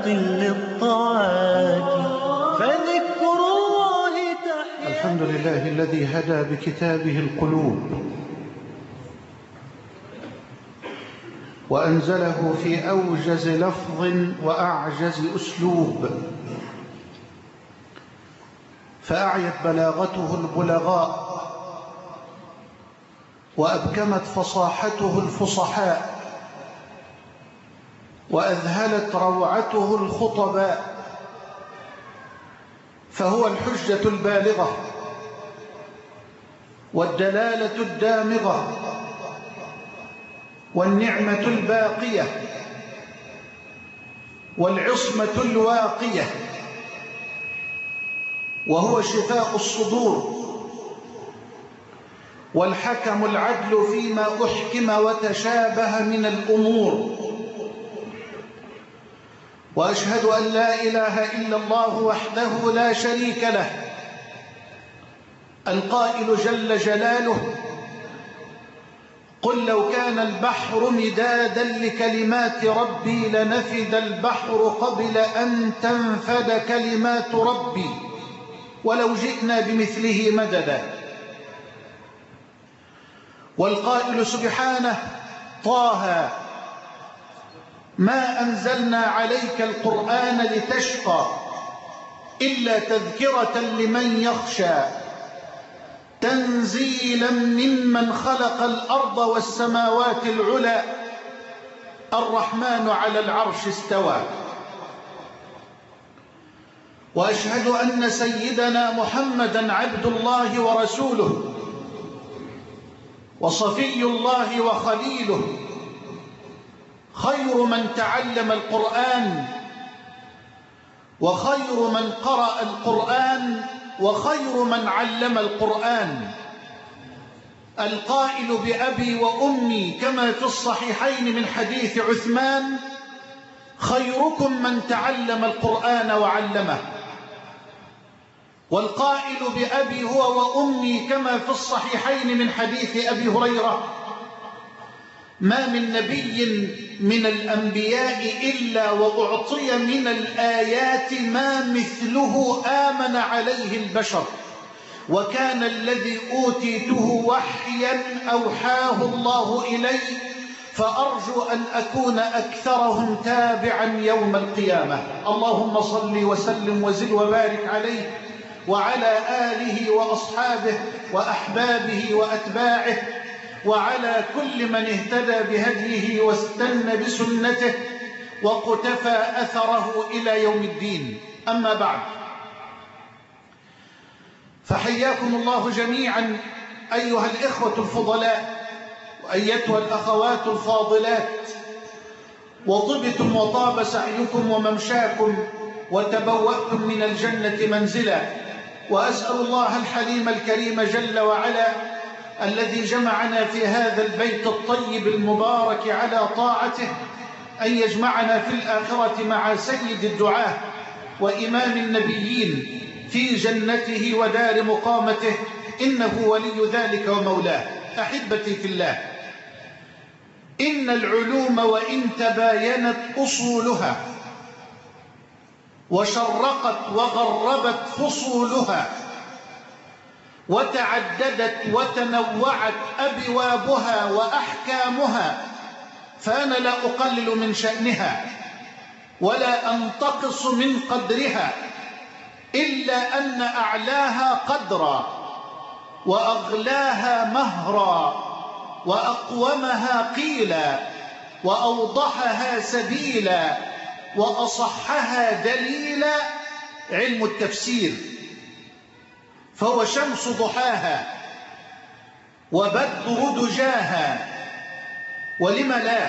باق للطاعات فذكر الله تحيا. الحمد لله الذي هدى بكتابه القلوب وأنزله في أوجز لفظ وأعجز أسلوب، فأعيت بلاغته البلغاء وأبكمت فصاحته الفصحاء وأذهلت روعته الخطباء، فهو الحجة البالغة والدلالة الدامغة والنعمة الباقية والعصمة الواقية، وهو شفاء الصدور والحكم العدل فيما أحكم وتشابه من الأمور. وأشهد أن لا إله إلا الله وحده لا شريك له، القائل جل جلاله: قل لو كان البحر مدادا لكلمات ربي لنفد البحر قبل أن تنفد كلمات ربي ولو جئنا بمثله مددا. والقائل سبحانه: طه ما أنزلنا عليك القرآن لتشقى إلا تذكرة لمن يخشى تنزيلا ممن خلق الأرض والسماوات العلى الرحمن على العرش استوى. وأشهد أن سيدنا محمدا عبد الله ورسوله وصفي الله وخليله، خير من تعلم القرآن وخير من قرأ القرآن وخير من علم القرآن، القائل بأبي وأمي كما في الصحيحين من حديث عثمان: خيركم من تعلم القرآن وعلمه. والقائل بأبي هو وأمي كما في الصحيحين من حديث أبي هريرة: ما من نبي من الأنبياء إلا وأعطي من الآيات ما مثله آمن عليه البشر، وكان الذي أوتيته وحيا أوحاه الله إلي، فأرجو أن أكون أكثرهم تابعا يوم القيامة. اللهم صل وسلم وزد وبارك عليه وعلى آله وأصحابه وأحبابه وأتباعه وعلى كل من اهتدى بهديه واستنى بسنته وقتفى أثره إلى يوم الدين. أما بعد، فحياكم الله جميعا أيها الإخوة الفضلاء وأيتها الأخوات الفاضلات، وطبتم وطاب سعيكم وممشاكم وتبوأتم من الجنة منزلا. وأسأل الله الحليم الكريم جل وعلا الذي جمعنا في هذا البيت الطيب المبارك على طاعته أن يجمعنا في الآخرة مع سيد الدعاة وإمام النبيين في جنته ودار مقامته، إنه ولي ذلك ومولاه. أحبتي في الله، إن العلوم وإن تباينت أصولها وشرقت وغربت فصولها وتعددت وتنوعت أبوابها وأحكامها، فأنا لا أقلل من شأنها ولا أنتقص من قدرها، إلا أن أعلاها قدرا وأغلاها مهرا وأقومها قيلا وأوضحها سبيلا وأصحها دليلا علم التفسير، فهو شمس ضحاها وبدر دجاها، ولم لا،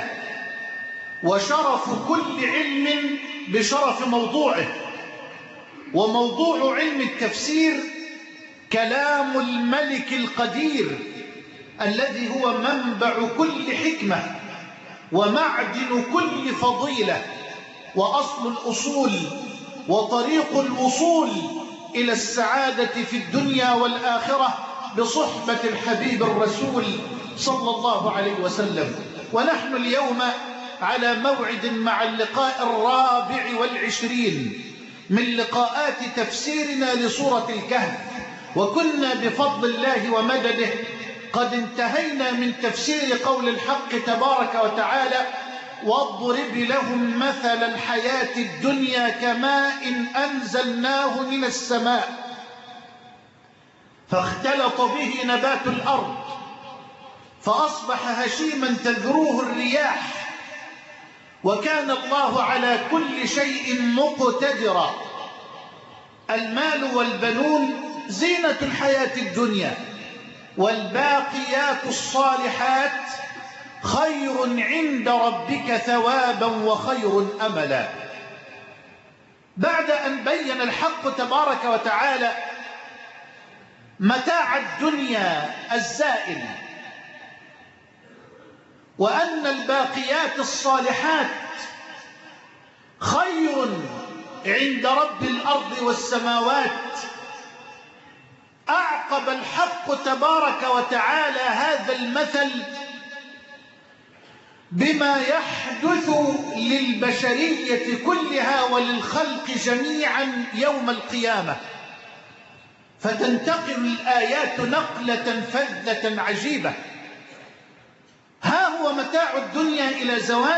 وشرف كل علم بشرف موضوعه. وموضوع علم التفسير كلام الملك القدير الذي هو منبع كل حكمة ومعدن كل فضيلة وأصل الأصول وطريق الوصول إلى السعادة في الدنيا والآخرة بصحبة الحبيب الرسول صلى الله عليه وسلم. ونحن اليوم على موعد مع اللقاء 24 من لقاءات تفسيرنا لسورة الكهف، وكنا بفضل الله ومدده قد انتهينا من تفسير قول الحق تبارك وتعالى: واضرب لهم مثل الحياة الدنيا كماء أنزلناه من السماء فاختلط به نبات الأرض فأصبح هشيما تذروه الرياح وكان الله على كل شيء مقتدرا. المال والبنون زينة الحياة الدنيا، والباقيات الصالحات خير عند ربك ثوابا وخير أملا. بعد أن بين الحق تبارك وتعالى متاع الدنيا الزائل وأن الباقيات الصالحات خير عند رب الأرض والسماوات، أعقب الحق تبارك وتعالى هذا المثل بما يحدث للبشرية كلها وللخلق جميعا يوم القيامة، فتنتقل الآيات نقلة فذة عجيبة. ها هو متاع الدنيا إلى زوال،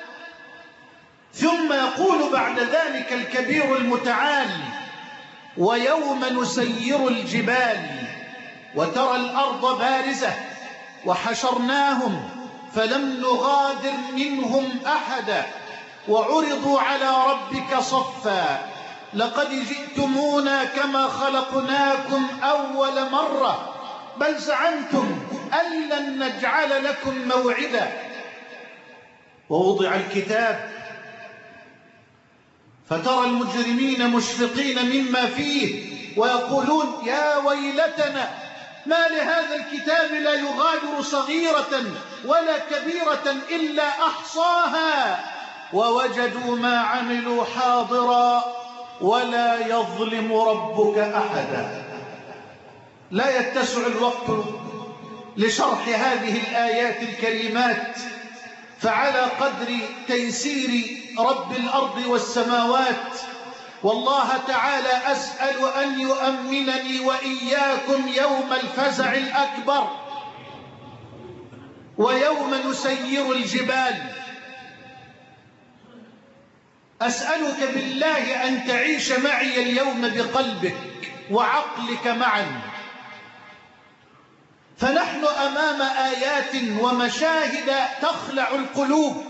ثم يقول بعد ذلك الكبير المتعال: ويوم نسير الجبال وترى الأرض بارزة وحشرناهم فلم نغادر منهم أحدا وعرضوا على ربك صفا لقد جئتمونا كما خلقناكم أول مرة بل زعمتم أن لن نجعل لكم موعدا. ووضع الكتاب فترى المجرمين مشفقين مما فيه ويقولون: يا ويلتنا ما لهذا الكتاب لا يغادر صغيرة ولا كبيرة إلا أحصاها ووجدوا ما عملوا حاضرا ولا يظلم ربك أحدا. لا يتسع الوقت لشرح هذه الآيات الكريمات، فعلى قدر تيسير رب الأرض والسماوات والله تعالى أسأل أن يؤمنني وإياكم يوم الفزع الأكبر ويوم نسير الجبال. أسألك بالله أن تعيش معي اليوم بقلبك وعقلك معا، فنحن أمام آيات ومشاهد تخلع القلوب.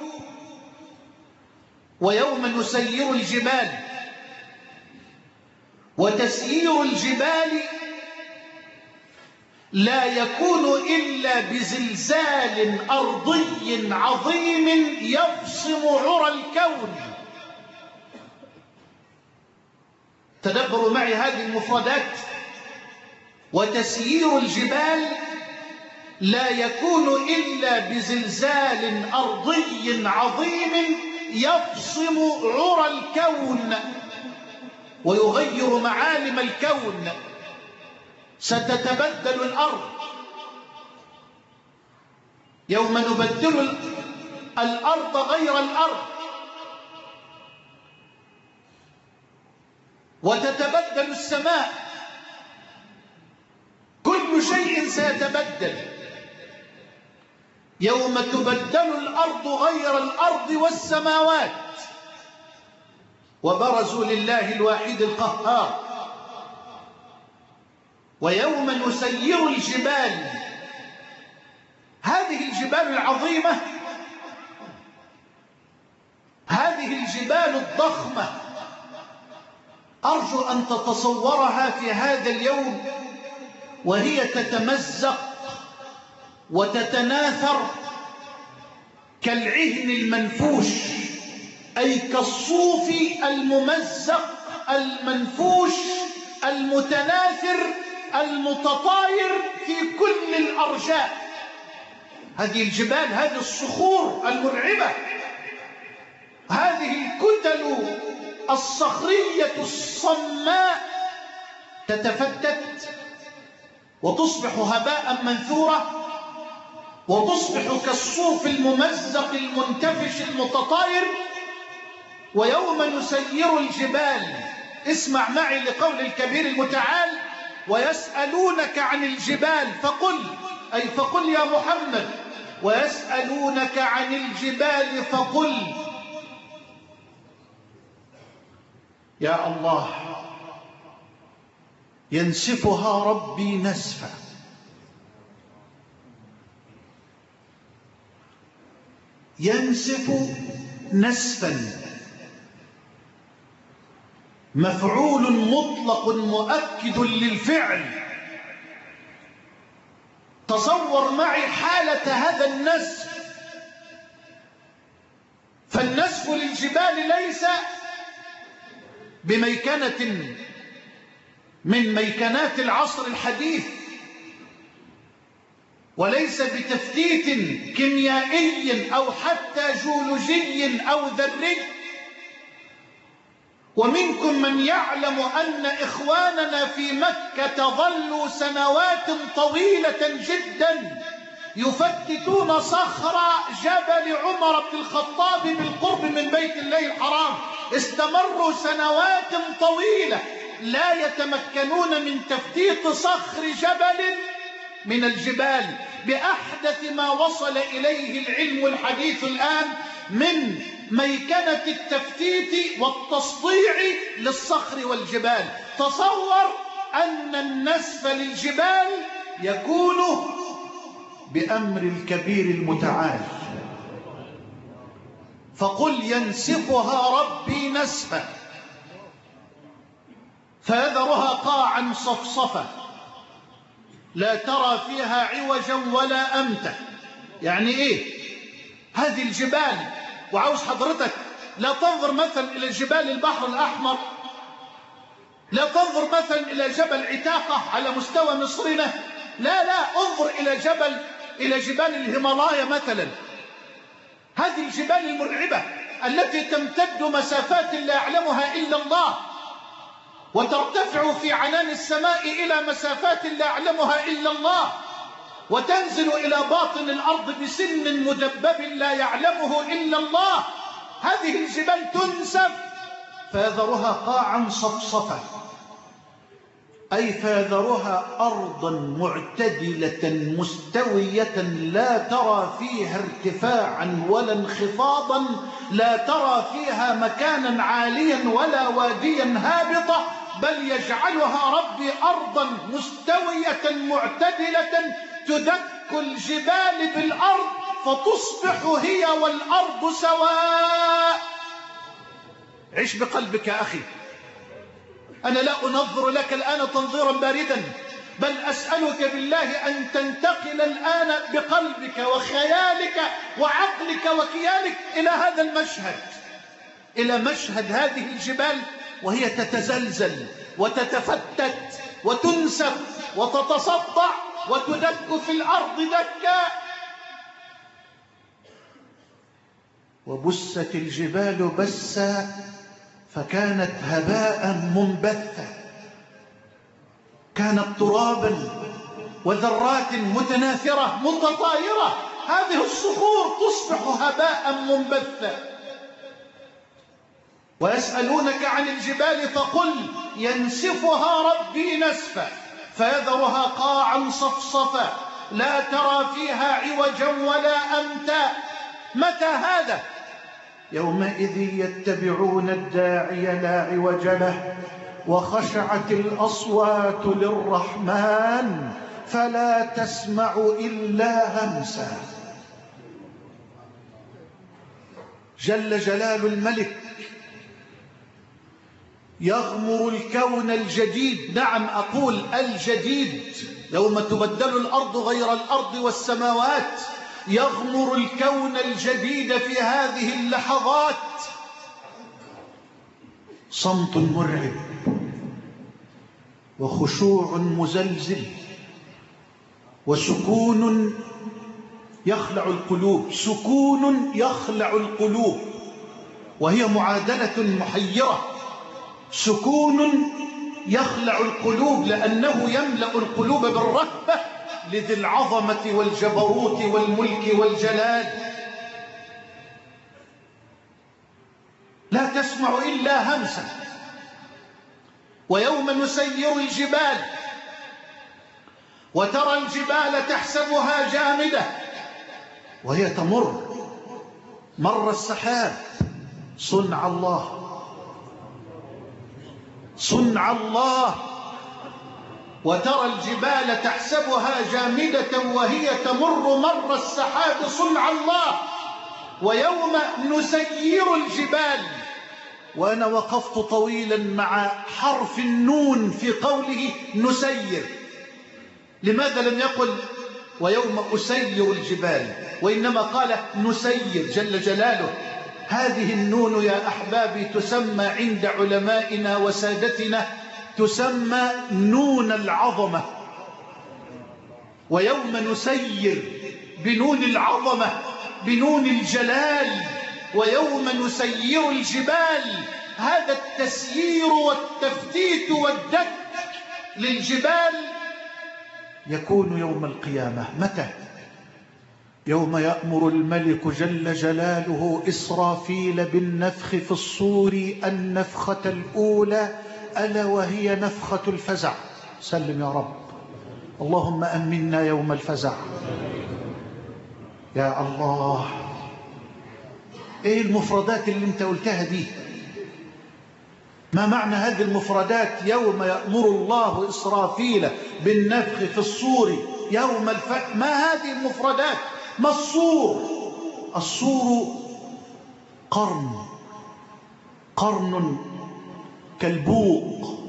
ويوم نسير الجبال، وتسيير الجبال لا يكون إلا بزلزال أرضي عظيم يفصم عرى الكون. تدبروا معي هذه المفردات: وتسيير الجبال لا يكون إلا بزلزال أرضي عظيم يفصم عرى الكون ويغير معالم الكون. ستتبدل الأرض، يوم نبدل الأرض غير الأرض، وتتبدل السماء، كل شيء سيتبدل. يوم تبدل الأرض غير الأرض والسماوات وبرزوا لله الواحد القهار. ويوم نسير الجبال، هذه الجبال العظيمة، هذه الجبال الضخمة، أرجو أن تتصورها في هذا اليوم وهي تتمزق وتتناثر كالعهن المنفوش، أي كالصوف الممزق المنفوش المتناثر المتطاير في كل الأرجاء. هذه الجبال، هذه الصخور المرعبة، هذه الكتل الصخرية الصماء تتفتت وتصبح هباء منثورا، وتصبح كالصوف الممزق المنتفش المتطاير. ويوم نسير الجبال، اسمع معي لقول الكبير المتعال: ويسألونك عن الجبال فقل يا محمد: ويسألونك عن الجبال فقل يا الله ينسفها ربي نسفا. ينسف نسفا، مفعول مطلق مؤكد للفعل. تصور معي حالة هذا النسف. فالنسف للجبال ليس بميكنة من ميكنات العصر الحديث، وليس بتفتيت كيميائي أو حتى جيولوجي أو ذري. ومنكم من يعلم أن إخواننا في مكة ظلوا سنوات طويلة جدا يفتتون صخر جبل عمر بن الخطاب بالقرب من بيت الله الحرام. استمروا سنوات طويلة لا يتمكنون من تفتيت صخر جبل من الجبال بأحدث ما وصل إليه العلم الحديث الآن من ميكنة التفتيت والتصديع للصخر والجبال. تصور أن النسف للجبال يكون بأمر الكبير المتعال. فقل ينسفها ربي نسفا فيذرها قاعا صفصفا لا ترى فيها عوجا ولا أمتا. يعني إيه هذه الجبال؟ وعاوز حضرتك لا تنظر مثلا إلى جبال البحر الأحمر، لا تنظر مثلا إلى جبل عتاقة على مستوى مصرنا، لا انظر إلى جبال الهيمالايا مثلا. هذه الجبال المرعبة التي تمتد مسافات لا يعلمها إلا الله، وترتفع في عنان السماء إلى مسافات لا يعلمها إلا الله، وتنزل إلى باطن الأرض بسن مدبب لا يعلمه إلا الله. هذه الجبال تنسف فيذرها قاعا صفصفا، أي فيذرها أرضا معتدلة مستوية لا ترى فيها ارتفاعا ولا انخفاضا، لا ترى فيها مكانا عاليا ولا واديا هابطة، بل يجعلها ربي أرضا مستوية معتدلة تدك الجبال بالأرض فتصبح هي والأرض سواء. عش بقلبك يا أخي. أنا لا أنظر لك الآن تنظيرا باردا، بل أسألك بالله أن تنتقل الآن بقلبك وخيالك وعقلك وكيانك إلى هذا المشهد، إلى مشهد هذه الجبال وهي تتزلزل وتتفتت وتنسف وتتصدع وتدك في الأرض دكا. وبست الجبال بسا فكانت هباء منبثا، كانت ترابا وذرات متناثرة متطايرة. هذه الصخور تصبح هباء منبثا. ويسألونك عن الجبال فقل ينسفها ربي نسفا فيذرها قاعا صفصفا لا ترى فيها عوجا ولا أمتا. متى هذا؟ يومئذ يتبعون الداعي لا عوج له وخشعت الأصوات للرحمن فلا تسمع إلا همسا. جل جلال الملك يغمر الكون الجديد، نعم أقول الجديد، يوم تبدل الأرض غير الأرض والسماوات، يغمر الكون الجديد في هذه اللحظات. صمت مرعب وخشوع مزلزل وسكون يخلع القلوب، سكون يخلع القلوب، وهي معادلة محيرة. سكون يخلع القلوب لأنه يملأ القلوب بالرهبة لذي العظمة والجبروت والملك والجلال، لا تسمع إلا همسا. ويوم نسير الجبال وترى الجبال تحسبها جامدة وهي تمر مر السحاب. صنع الله، صنع الله. وترى الجبال تحسبها جامدة وهي تمر مر السحاب. صنع الله. ويوم نسير الجبال. وأنا وقفت طويلا مع حرف النون في قوله نسير. لماذا لم يقل ويوم أسير الجبال، وإنما قال نسير جل جلاله؟ هذه النون يا أحبابي تسمى عند علمائنا وسادتنا تسمى نون العظمة. ويوم نسير بنون العظمة بنون الجلال. ويوم نسير الجبال، هذا التسيير والتفتيت والدك للجبال يكون يوم القيامة. متى؟ يوم يأمر الملك جل جلاله إسرافيل بالنفخ في الصور النفخة الأولى، ألا وهي نفخة الفزع. سلم يا رب. اللهم أمنا يوم الفزع. يا الله، ايه المفردات اللي انت قلتها دي؟ ما معنى هذه المفردات؟ يوم يأمر الله إسرافيل بالنفخ في الصور يوم الفتح. ما هذه المفردات؟ ما الصور؟ الصور قرن كالبوق.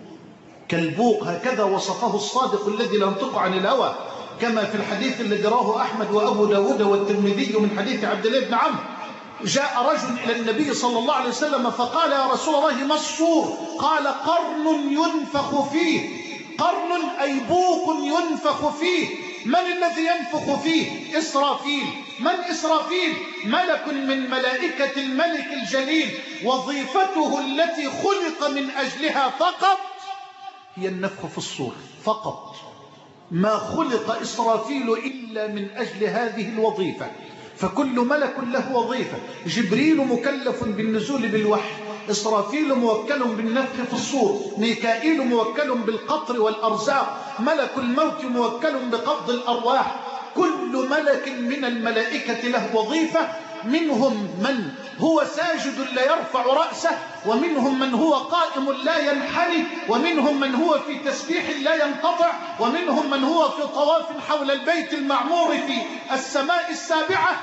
هكذا وصفه الصادق الذي لا ينطق عن الهوى، كما في الحديث الذي رواه أحمد وأبو داود والترمذي من حديث عبد الله بن عمرو. جاء رجل إلى النبي صلى الله عليه وسلم فقال يا رسول الله ما الصور؟ قال قرن ينفخ فيه. قرن أي بوق ينفخ فيه. من الذي ينفخ فيه؟ إسرافيل. من إسرافيل؟ ملك من ملائكة الملك الجليل، وظيفته التي خلق من أجلها فقط هي النفخ في الصور فقط. ما خلق إسرافيل إلا من أجل هذه الوظيفة. فكل ملك له وظيفة. جبريل مكلف بالنزول بالوحي، إسرافيل موكل بالنفخ في الصور، ميكائيل موكل بالقطر والأرزاق، ملك الموت موكل بقبض الأرواح. كل ملك من الملائكة له وظيفة. منهم من هو ساجد لا يرفع رأسه، ومنهم من هو قائم لا ينحني، ومنهم من هو في تسبيح لا ينقطع، ومنهم من هو في طواف حول البيت المعمور في السماء السابعة.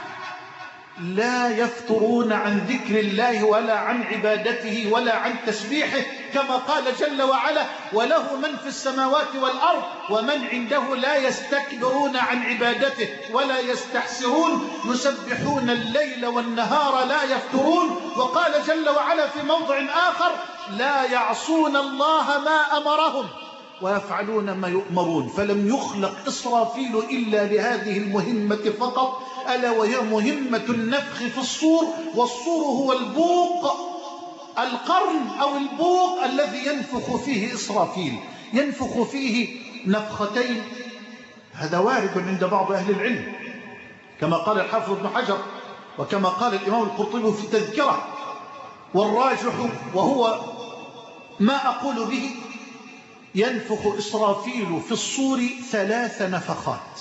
لا يفترون عن ذكر الله ولا عن عبادته ولا عن تسبيحه، كما قال جل وعلا وله من في السماوات والأرض ومن عنده لا يستكبرون عن عبادته ولا يستحسرون يسبحون الليل والنهار لا يفترون. وقال جل وعلا في موضع آخر لا يعصون الله ما أمرهم ويفعلون ما يؤمرون. فلم يخلق إسرافيل إلا لهذه المهمة فقط، ألا وهي مهمة النفخ في الصور. والصور هو البوق، القرن أو البوق الذي ينفخ فيه إسرافيل. ينفخ فيه نفختين. هذا وارد عند بعض أهل العلم كما قال الحافظ ابن حجر وكما قال الإمام القرطبي في التذكرة. والراجح وهو ما أقول به ينفخ إسرافيل في الصور 3 نفخات،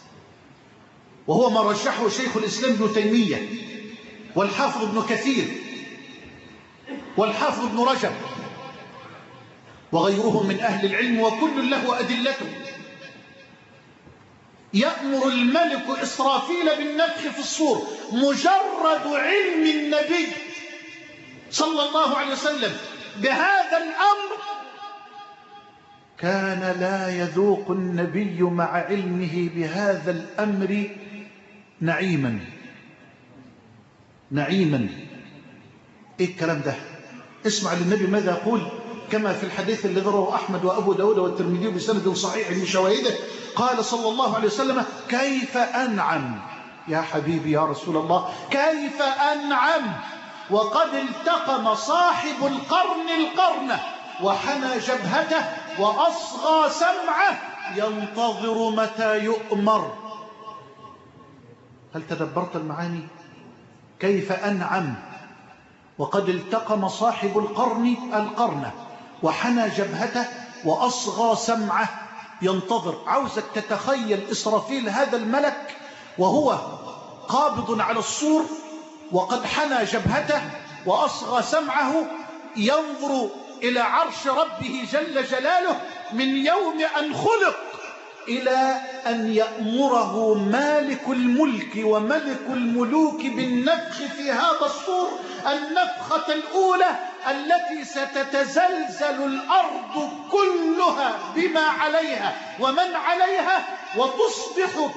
وهو ما رجحه شيخ الإسلام ابن تيمية والحافظ ابن كثير والحافظ ابن رجب وغيرهم من أهل العلم، وكل له أدلته. يأمر الملك إسرافيل بالنفخ في الصور. مجرد علم النبي صلى الله عليه وسلم بهذا الأمر كان لا يذوق النبي مع علمه بهذا الأمر نعيما. إيه الكلام ده؟ اسمع للنبي ماذا يقول كما في الحديث الذي رواه أحمد وأبو داود والترمذي بسند صحيح من شواهده. قال صلى الله عليه وسلم كيف أنعم يا حبيبي يا رسول الله، كيف أنعم وقد التقم صاحب القرن القرن وحنى جبهته وأصغى سمعه ينتظر متى يؤمر. هل تدبرت المعاني؟ كيف أنعم وقد التقم صاحب القرن وحنى جبهته وأصغى سمعه ينتظر. عاوزك تتخيل إسرافيل هذا الملك وهو قابض على الصور وقد حنى جبهته وأصغى سمعه، ينظر إلى عرش ربه جل جلاله من يوم أن خلق إلى أن يأمره مالك الملك وملك الملوك بالنفخ في هذا الصور، النفخة الأولى التي ستتزلزل الأرض كلها بما عليها ومن عليها، وتصبح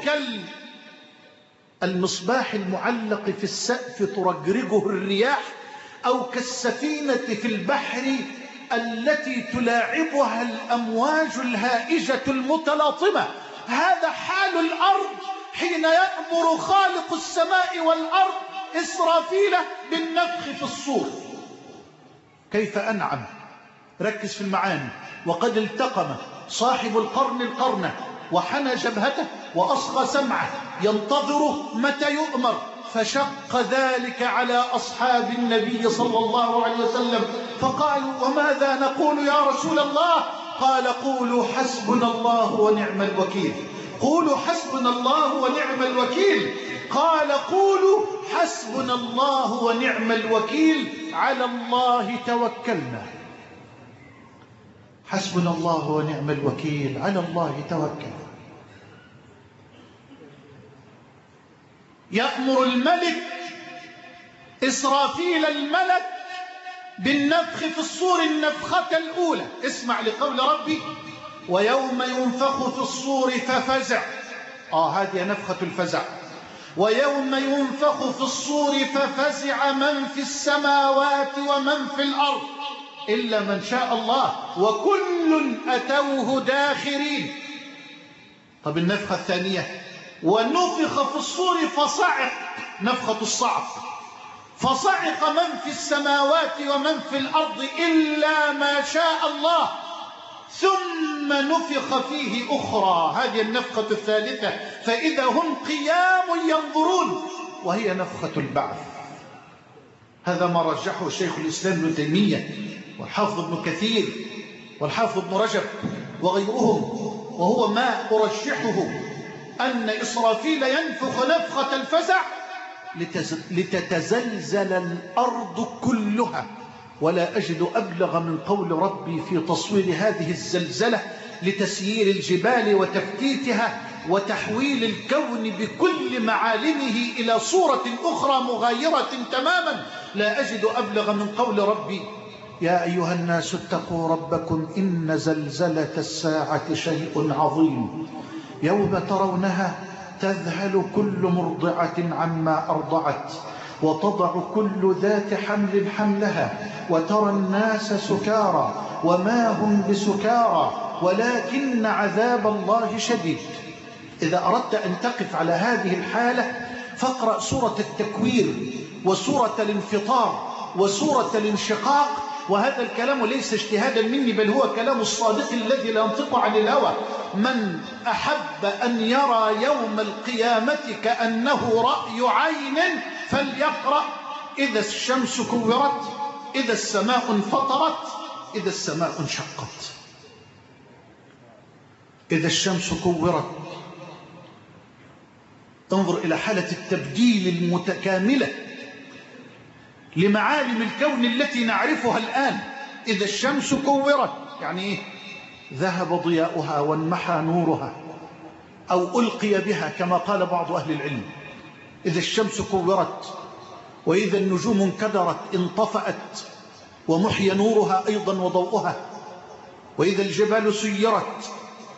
كالمصباح المعلق في السقف ترجرجه الرياح، أو كالسفينة في البحر التي تلاعبها الأمواج الهائجة المتلاطمة. هذا حال الأرض حين يأمر خالق السماء والأرض إسرافيل بالنفخ في الصور. كيف أنعم؟ ركز في المعاني. وقد التقم صاحب القرن وحنى جبهته وأصغى سمعه ينتظر متى يؤمر، فشق ذلك على أصحاب النبي صلى الله عليه وسلم، فقالوا وماذا نقول يا رسول الله؟ قال قولوا حسبنا الله ونعم الوكيل. قولوا حسبنا الله ونعم الوكيل. قال قولوا حسبنا الله ونعم الوكيل، على الله توكلنا. حسبنا الله ونعم الوكيل، على الله توكلنا. يأمر الملك إسرافيل الملك بالنفخ في الصور النفخة الأولى. اسمع لقول ربي ويوم ينفخ في الصور ففزع. هذه نفخة الفزع. ويوم ينفخ في الصور ففزع من في السماوات ومن في الأرض إلا من شاء الله وكل أتوه داخرين. طب النفخة الثانية ونفخ في الصور فصعق، نفخة الصعق، فصعق من في السماوات ومن في الأرض إلا ما شاء الله ثم نفخ فيه أخرى. هذه النفخة الثالثة فإذا هم قيام ينظرون، وهي نفخة البعث. هذا ما رجحه شيخ الإسلام ابن تيمية والحافظ ابن كثير والحافظ ابن رجب وغيرهم، وهو ما أرجحه أن إسرافيل ينفخ نفخة الفزع لتتزلزل الأرض كلها. ولا أجد أبلغ من قول ربي في تصوير هذه الزلزلة لتسيير الجبال وتفتيتها وتحويل الكون بكل معالمه إلى صورة أخرى مغايرة تماما. لا أجد أبلغ من قول ربي يا أيها الناس اتقوا ربكم إن زلزلة الساعة شيء عظيم يوم ترونها تذهل كل مرضعة عما أرضعت وتضع كل ذات حمل حملها وترى الناس سكارى وما هم بسكارى ولكن عذاب الله شديد. إذا أردت أن تقف على هذه الحالة فاقرأ سورة التكوير وسورة الانفطار وسورة الانشقاق. وهذا الكلام ليس اجتهادا مني بل هو كلام الصادق الذي لا ينطق عن الهوى. من أحب أن يرى يوم القيامة كأنه رأي عين فليقرأ إذا الشمس كورت، إذا السماء انفطرت، إذا السماء انشقت. إذا الشمس كورت انظر إلى حالة التبديل المتكاملة لمعالم الكون التي نعرفها الآن. إذا الشمس كورت يعني إيه؟ ذهب ضياؤها وانمحى نورها أو ألقي بها كما قال بعض أهل العلم. إذا الشمس كورت وإذا النجوم انكدرت انطفأت ومحي نورها أيضا وضوءها، وإذا الجبال سيرت،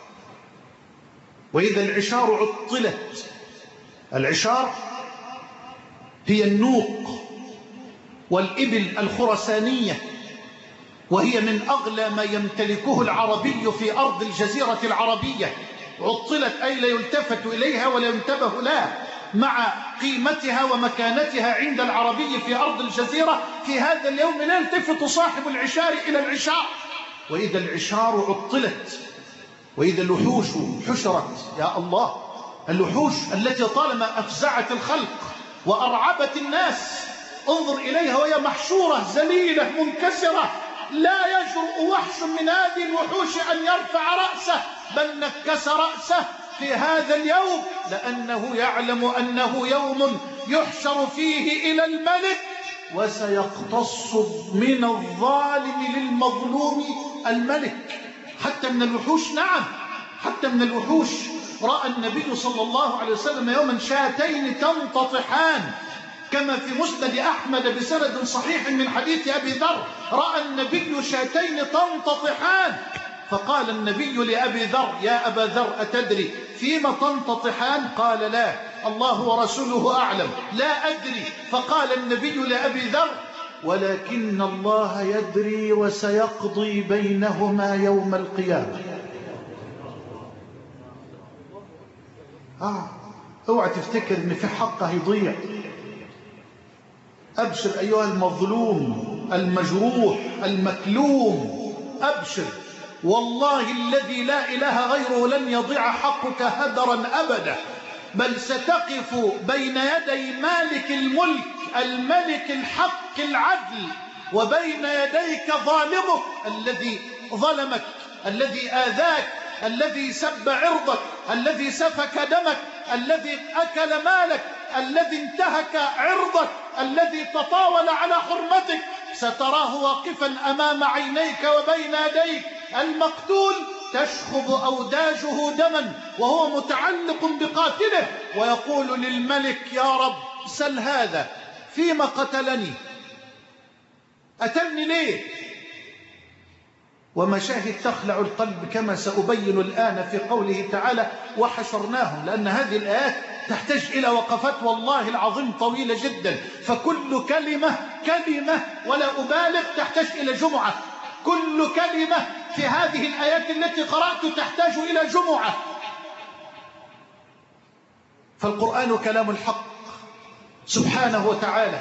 وإذا العشار عطلت. العشار هي النوق والإبل الخرسانية، وهي من أغلى ما يمتلكه العربي في أرض الجزيرة العربية. عطلت أي لا يلتفت إليها ولا ينتبه لها مع قيمتها ومكانتها عند العربي في أرض الجزيرة. في هذا اليوم لا يلتفت صاحب العشار إلى العشار. وإذا العشار عطلت وإذا الوحوش حشرت، يا الله، الوحوش التي طالما أفزعت الخلق وأرعبت الناس، انظر إليها وهي محشورة ذليلة منكسرة، لا يجرؤ وحش من هذه الوحوش أن يرفع رأسه، بل نكس رأسه في هذا اليوم، لأنه يعلم أنه يوم يحشر فيه إلى الملك وسيقتص من الظالم للمظلوم الملك. حتى من الوحوش، نعم، حتى من الوحوش. رأى النبي صلى الله عليه وسلم يوما شاتين تنتطحان، كما في مسند أحمد بسند صحيح من حديث أبي ذر، رأى النبي شاتين تنتطحان، فقال النبي لأبي ذر: يا أبا ذر، أتدري فيما تنتطحان؟ قال: لا، الله ورسوله أعلم. لا أدري. فقال النبي لأبي ذر: ولكن الله يدري وسيقضي بينهما يوم القيامة. اوعى تفتكر ان في حق هيضيع. أبشر أيها المظلوم المجروح المكلوم، أبشر، والله الذي لا إله غيره لن يضيع حقك هدرا أبدا، بل ستقف بين يدي مالك الملك، الملك الحق العدل، وبين يديك ظالمك الذي ظلمك، الذي آذاك، الذي سب عرضك، الذي سفك دمك، الذي أكل مالك، الذي انتهك عرضك، الذي تطاول على حرمتك. ستراه واقفا أمام عينيك وبين يديك. المقتول تشخب أوداجه دما وهو متعلق بقاتله، ويقول للملك: يا رب، سل هذا، فيما قتلني؟ قتلني ليه؟ ومشاهد تخلع القلب كما سأبين الآن في قوله تعالى: وحشرناهم، لأن هذه الآيات تحتاج إلى وقفات والله العظيم طويلة جدا، فكل كلمة ولا أبالغ تحتاج إلى جمعة. كل كلمة في هذه الآيات التي قرأت تحتاج إلى جمعة، فالقرآن كلام الحق سبحانه وتعالى.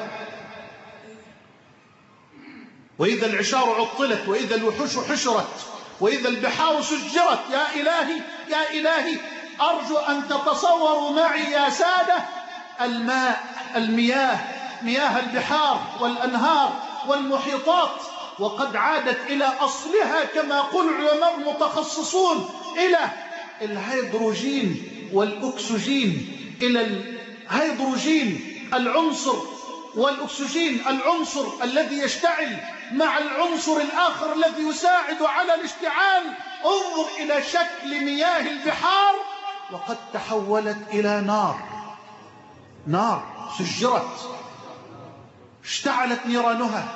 وإذا العشار عطلت، وإذا الوحوش حشرت، وإذا البحار سجرت. يا إلهي، يا إلهي، أرجو أن تتصوروا معي يا سادة المياه، مياه البحار والأنهار والمحيطات، وقد عادت إلى أصلها كما يقول العلماء المتخصصون إلى الهيدروجين والأكسجين، إلى الهيدروجين العنصر والأكسجين العنصر الذي يشتعل مع العنصر الآخر الذي يساعد على الاشتعال. انظر إلى شكل مياه البحار، وقد تحولت إلى نار سجرت، اشتعلت نيرانها.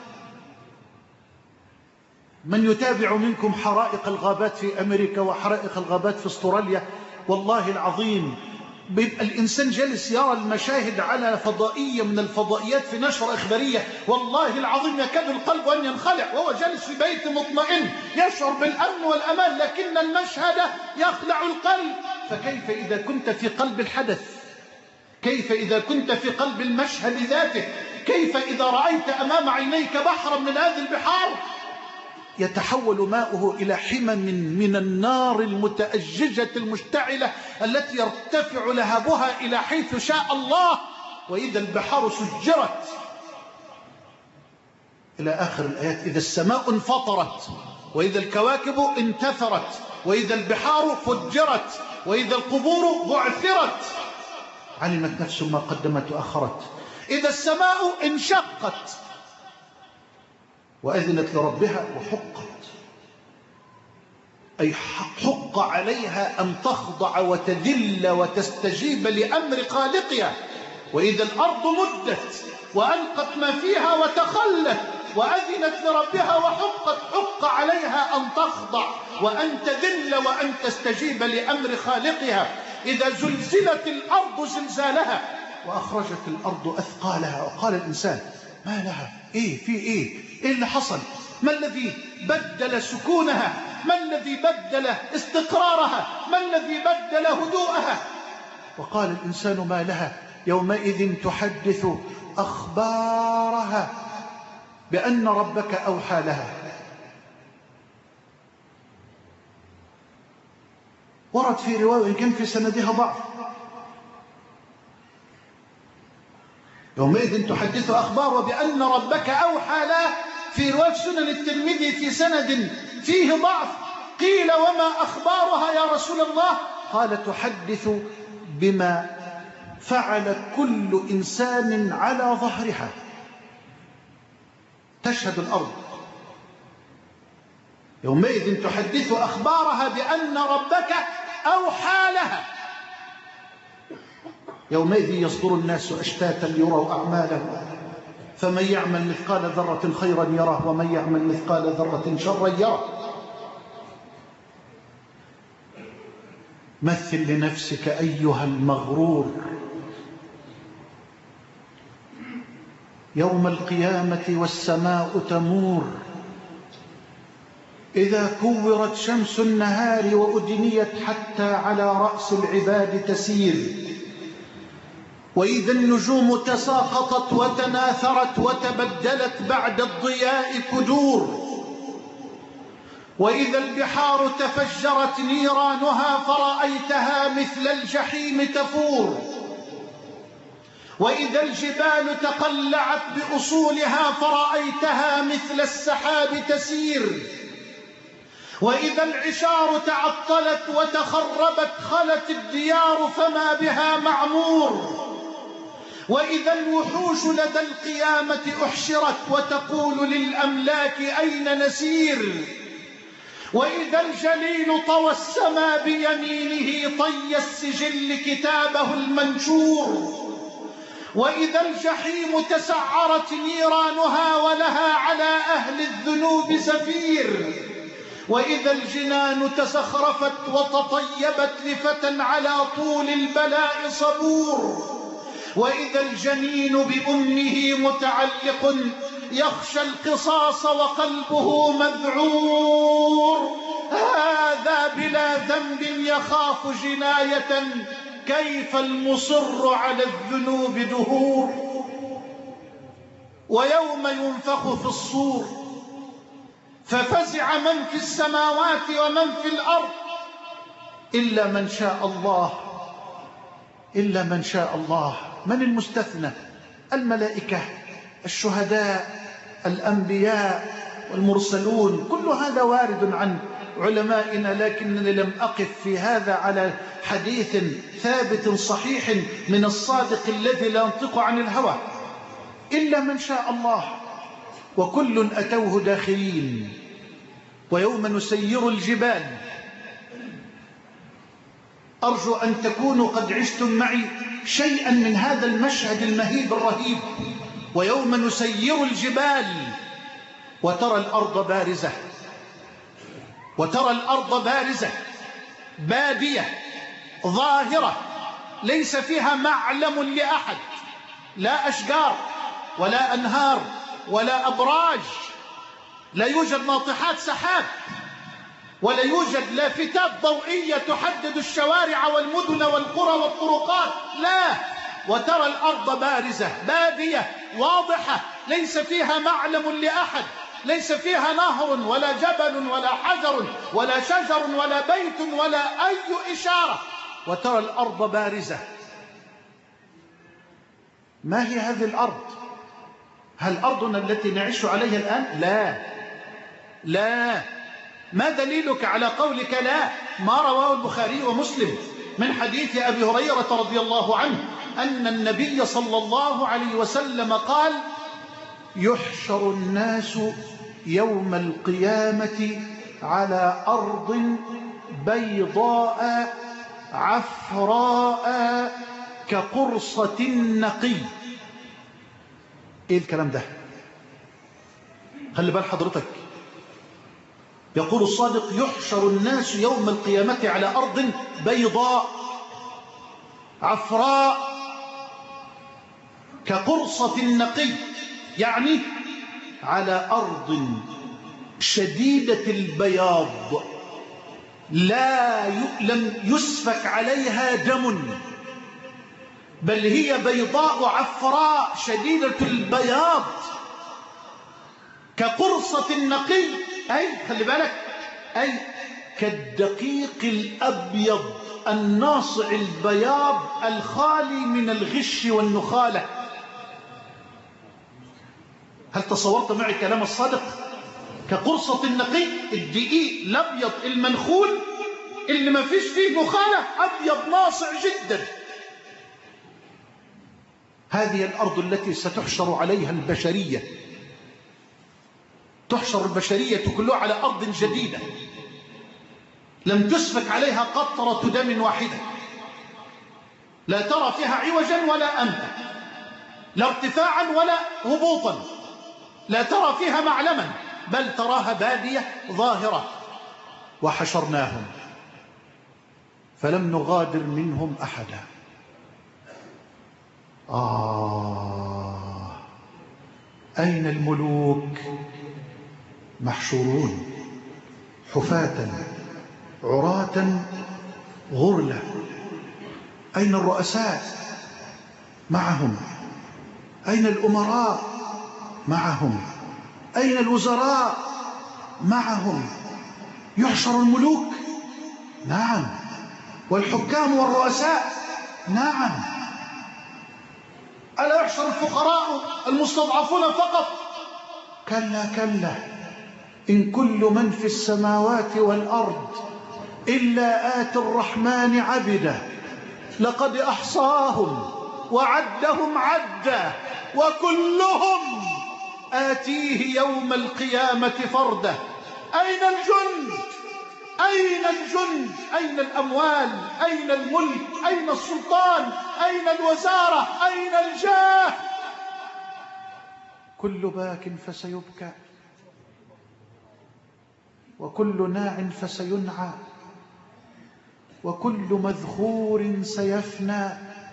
من يتابع منكم حرائق الغابات في أمريكا وحرائق الغابات في استراليا، والله العظيم بيبقى الإنسان جالس يرى المشاهد على فضائية من الفضائيات في نشرة إخبارية، والله العظيم يكاد القلب أن ينخلع، وهو جالس في بيت مطمئن يشعر بالأمن والأمان، لكن المشهد يخلع القلب. فكيف إذا كنت في قلب الحدث؟ كيف إذا كنت في قلب المشهد ذاته؟ كيف إذا رأيت أمام عينيك بحرا من هذه البحار يتحول ماؤه إلى حمم من النار المتأججة المشتعلة التي يرتفع لهبها إلى حيث شاء الله؟ وإذا البحار سجرت، إلى آخر الآيات. إذا السماء انفطرت، وإذا الكواكب انتثرت، وإذا البحار فجرت، وإذا القبور بعثرت، علمت نفس ما قدمت وأخرت. إذا السماء انشقت وأذنت لربها وحقت، أي حق عليها أن تخضع وتذل وتستجيب لأمر خالقها. وإذا الأرض مدت وألقت ما فيها وتخلت وأذنت لربها وحقت، حق عليها أن تخضع وأن تذل وأن تستجيب لأمر خالقها. إذا زلزلت الأرض زلزالها وأخرجت الأرض أثقالها، وقال الإنسان: ما لها؟ إيه في إيه اللي حصل؟ ما الذي بدل سكونها؟ ما الذي بدل استقرارها؟ ما الذي بدل هدوءها؟ وقال الإنسان: ما لها يومئذ تحدث أخبارها بأن ربك أوحى لها. ورد في رواية وإن كان في سندها ضعف. يومئذ تحدث أخبار بأن ربك أوحى له، في رواية سنن الترمذي في سند فيه ضعف. قيل وما أخبارها يا رسول الله؟ قال تحدث بما فعل كل إنسان على ظهرها. تشهد الأرض. يومئذ تحدث أخبارها بأن ربك أوحى لها. يومئذ يصدر الناس أشتاتا ليروا أعمالهم، فمن يعمل مثقال ذرة خيرا يره ومن يعمل مثقال ذرة شرا يره. مثل لنفسك أيها المغرور يوم القيامة والسماء تمور، إذا كورت شمس النهار وأدنيت حتى على رأس العباد تسير، وإذا النجوم تساقطت وتناثرت وتبدلت بعد الضياء كدور، وإذا البحار تفجرت نيرانها فرأيتها مثل الجحيم تفور، وإذا الجبال تقلعت بأصولها فرأيتها مثل السحاب تسير، وإذا العشار تعطلت وتخربت خلت الديار فما بها معمور، وإذا الوحوش لدى القيامة أحشرت وتقول للأملاك أين نسير، وإذا الجليل طوى السما بيمينه طي السجل كتابه المنشور، وإذا الجحيم تسعرت نيرانها ولها على أهل الذنوب زفير، وإذا الجنان تزخرفت وتطيبت لفتى على طول البلاء صبور، وإذا الجنين بأمه متعلق يخشى القصاص وقلبه مذعور، هذا بلا ذنب يخاف جناية كيف المصر على الذنوب دهور. ويوم ينفخ في الصور ففزع من في السماوات ومن في الأرض إلا من شاء الله، إلا من شاء الله. من المستثنى؟ الملائكة، الشهداء، الأنبياء والمرسلون، كل هذا وارد عن علمائنا، لكنني لم أقف في هذا على حديث ثابت صحيح من الصادق الذي لا ينطق عن الهوى. إلا من شاء الله، وكل أتوه داخرين. ويوم نسير الجبال، أرجو أن تكونوا قد عشتم معي شيئا من هذا المشهد المهيب الرهيب. ويوم نسير الجبال وترى الأرض بارزة، وترى الأرض بارزة بادية ظاهرة ليس فيها معلم لأحد، لا أشجار ولا أنهار ولا أبراج، لا يوجد ناطحات سحاب، ولا يوجد لافتات ضوئية تحدد الشوارع والمدن والقرى والطرقات، لا. وترى الأرض بارزة بادية واضحة ليس فيها معلم لأحد، ليس فيها نهر ولا جبل ولا حجر ولا شجر ولا بيت ولا أي إشارة. وترى الأرض بارزة. ما هي هذه الأرض؟ هل أرضنا التي نعيش عليها الآن؟ لا لا. ما دليلك على قولك لا؟ ما رواه البخاري ومسلم من حديث أبي هريرة رضي الله عنه أن النبي صلى الله عليه وسلم قال: يحشر الناس يوم القيامة على أرض بيضاء عفراء كقرصة النقي. إيه الكلام ده؟ خلي بال حضرتك، يقول الصادق: يحشر الناس يوم القيامة على أرض بيضاء عفراء كقرصة النقي، يعني على أرض شديدة البياض لم يسفك عليها دم، بل هي بيضاء عفراء شديدة البياض كقرصة النقي. أي خلي بالك، أي كالدقيق الأبيض الناصع البياض الخالي من الغش والنخالة. هل تصورت معي كلام الصادق؟ كقرصة النقي، الدقيق الأبيض المنخول اللي ما فيش فيه نخالة، أبيض ناصع جدا. هذه الأرض التي ستحشر عليها البشرية، تحشر البشرية كلها على أرض جديدة لم تسفك عليها قطرة دم واحدة، لا ترى فيها عوجا ولا أمتا، لا ارتفاعا ولا هبوطا، لا ترى فيها معلما، بل تراها بادية ظاهرة. وحشرناهم فلم نغادر منهم أحدا. أين الملوك؟ محشورون حفاة عراة غرلا. أين الرؤساء؟ معهم. أين الأمراء؟ معهم. أين الوزراء؟ معهم. يحشر الملوك؟ نعم. والحكام والرؤساء؟ نعم. ألا يحشر الفقراء المستضعفون فقط؟ كلا كلا، إن كل من في السماوات والأرض إلا آتي الرحمن عبدا، لقد أحصاهم وعدهم عدا، وكلهم آتيه يوم القيامة فردا. أين الجند؟ أين الجند؟ أين الأموال؟ أين الملك؟ أين السلطان؟ أين الوزارة؟ أين الجاه؟ كل باك فسيبكى، وكل ناع فسينعى، وكل مذخور سيفنى،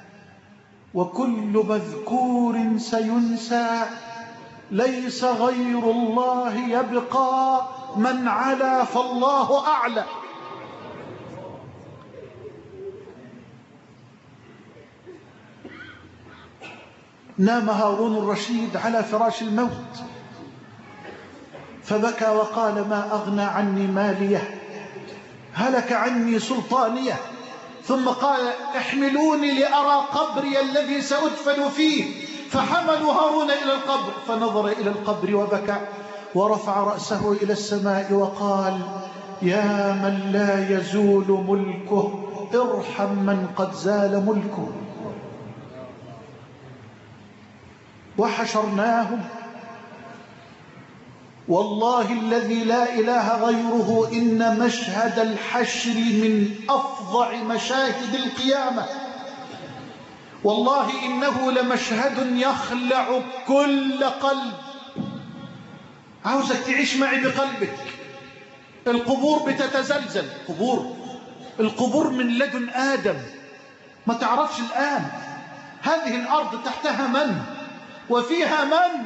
وكل مذكور سينسى. ليس غير الله يبقى، من علا فالله أعلى. نام هارون الرشيد على فراش الموت فبكى وقال: ما أغنى عني ماليه، هلك عني سلطانيه. ثم قال: احملوني لأرى قبري الذي سأدفن فيه. فحملوا هارون إلى القبر، فنظر إلى القبر وبكى ورفع رأسه إلى السماء وقال: يا من لا يزول ملكه، ارحم من قد زال ملكه. وحشرناهم، والله الذي لا إله غيره إن مشهد الحشر من أفظع مشاهد القيامة. والله إنه لمشهد يخلع كل قلب. عاوزك تعيش معي بقلبك. القبور بتتزلزل، القبور من لدن آدم، ما تعرفش الآن هذه الأرض تحتها من وفيها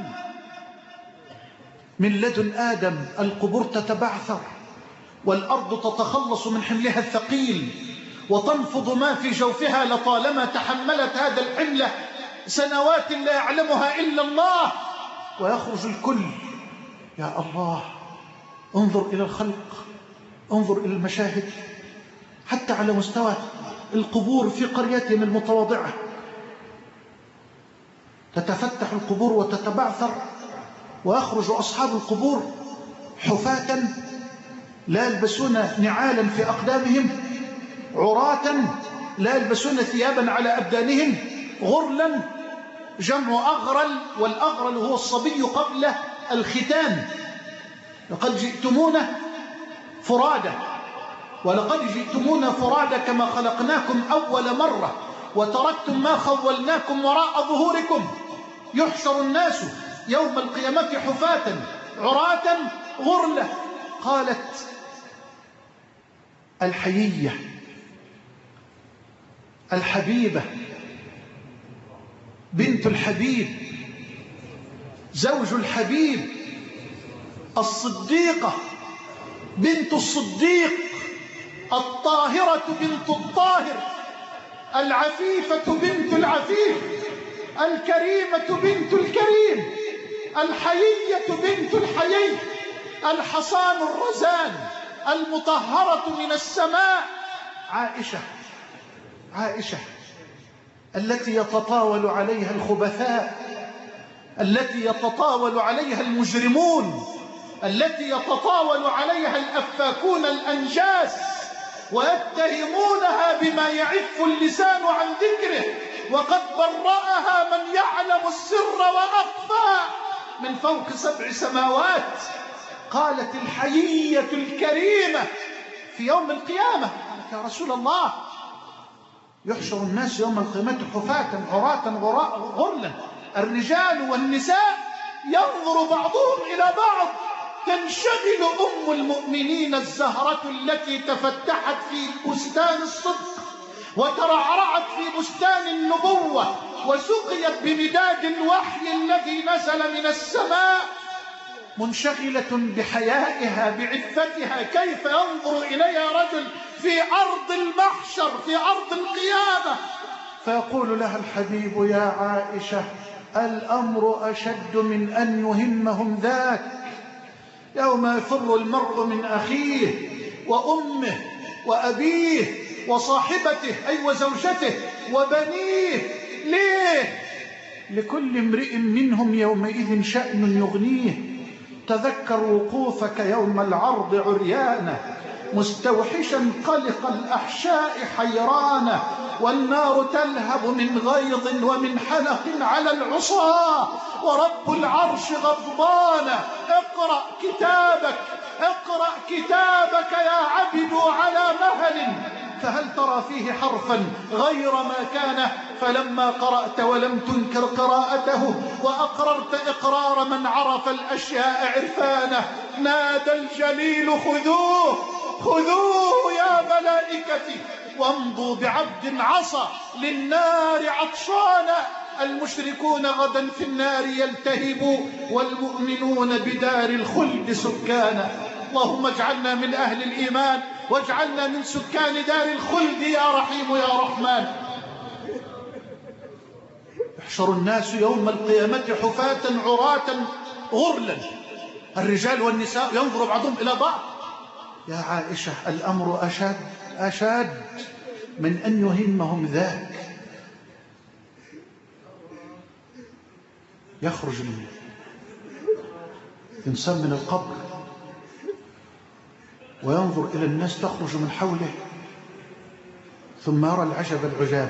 من لدن آدم. القبور تتبعثر، والأرض تتخلص من حملها الثقيل وتنفض ما في جوفها لطالما تحملت هذا الحمل سنوات لا يعلمها إلا الله، ويخرج الكل. يا الله، انظر إلى الخلق، انظر إلى المشاهد، حتى على مستوى القبور في قريتهم المتواضعة. تتفتح القبور وتتبعثر، ويخرج أصحاب القبور حفاة لا يلبسون نعالا في أقدامهم، عراة لا يلبسون ثيابا على أبدانهم، غرلا جمع أغرل، والأغرل هو الصبي قبل الختان. لقد جئتمونا فرادى، ولقد جئتمونا فرادى كما خلقناكم أول مرة، وتركتم ما خولناكم وراء ظهوركم. يحشر الناس يوم القيامة حفاة عراة غرلة. قالت الحيية الحبيبة بنت الحبيب زوج الحبيب، الصديقة بنت الصديق، الطاهرة بنت الطاهر، العفيفة بنت العفيف، الكريمة بنت الكريم، الحيية بنت الحيي، الحصان الرزان، المطهرة من السماء عائشة التي يتطاول عليها الخبثاء، التي يتطاول عليها المجرمون، التي يتطاول عليها الأفاكون الأنجاس، ويتهمونها بما يعف اللسان عن ذكره، وقد برأها من يعلم السر وأخفى من فوق 7 سماوات. قالت الحيية الكريمة في يوم القيامة: يا رسول الله، يحشر الناس يوم القيامة حفاة عراة غرلا، الرجال والنساء ينظر بعضهم إلى بعض، تنشغل أم المؤمنين الزهرة التي تفتحت في بستان الصدق وترعرعت في بستان النبوة وسقيت بمداد الوحي الذي نزل من السماء، منشغلة بحيائها بعفتها، كيف ينظر إليها رجل في أرض المحشر في أرض القيامة؟ فيقول لها الحبيب: يا عائشة، الأمر أشد من أن يهمهم ذاك، يوم يفر المرء من أخيه وأمه وأبيه وصاحبته أي وزوجته وبنيه. ليه؟ لكل امرئ منهم يومئذ شأن يغنيه. تذكر وقوفك يوم العرض عريانه، مستوحشا قلق الأحشاء حيرانه، والنار تلهب من غيظ ومن حنق على العصاة، ورب العرش غضبانه. اقرأ كتابك يا عبد على مهل، فهل ترى فيه حرفا غير ما كان؟ فلما قرأت ولم تنكر قراءته وأقررت إقرار من عرف الأشياء عرفانه، نادى الجليل: خذوه يا ملائكتي وامضوا بعبد عصى للنار عطشانا. المشركون غدا في النار يلتهبوا، والمؤمنون بدار الخلد سكانا. اللهم اجعلنا من أهل الإيمان، واجعلنا من سكان دار الخلد يا رحيم يا رحمن. يحشر الناس يوم القيامة حفاة عراة غرلا، الرجال والنساء ينظر بعضهم إلى بعض. يا عائشة، الأمر أشد من أن يهمهم ذاك. يخرج الإنسان من القبر وينظر إلى الناس تخرج من حوله، ثم يرى العجب العجاب،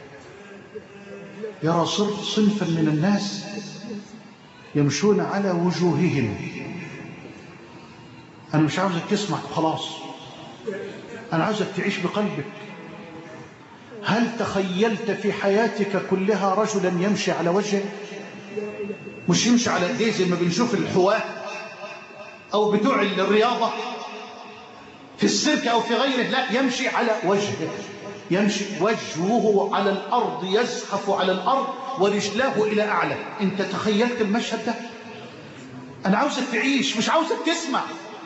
يرى صنفا من الناس يمشون على وجوههم. أنا مش عاوزك تسمع خلاص، أنا عاوزك تعيش بقلبك. هل تخيلت في حياتك كلها رجلا يمشي على وجهه؟ مش يمشي على ايديه زي ما بنشوف الحواة أو بتوع الرياضة في السيرك أو في غيره، لا، يمشي على وجهه، يمشي وجهه على الأرض، يزحف على الأرض ورجلاه إلى أعلى. أنت تخيلت المشهد ده؟ أنا عاوزك تعيش، مش عاوزك تسمع.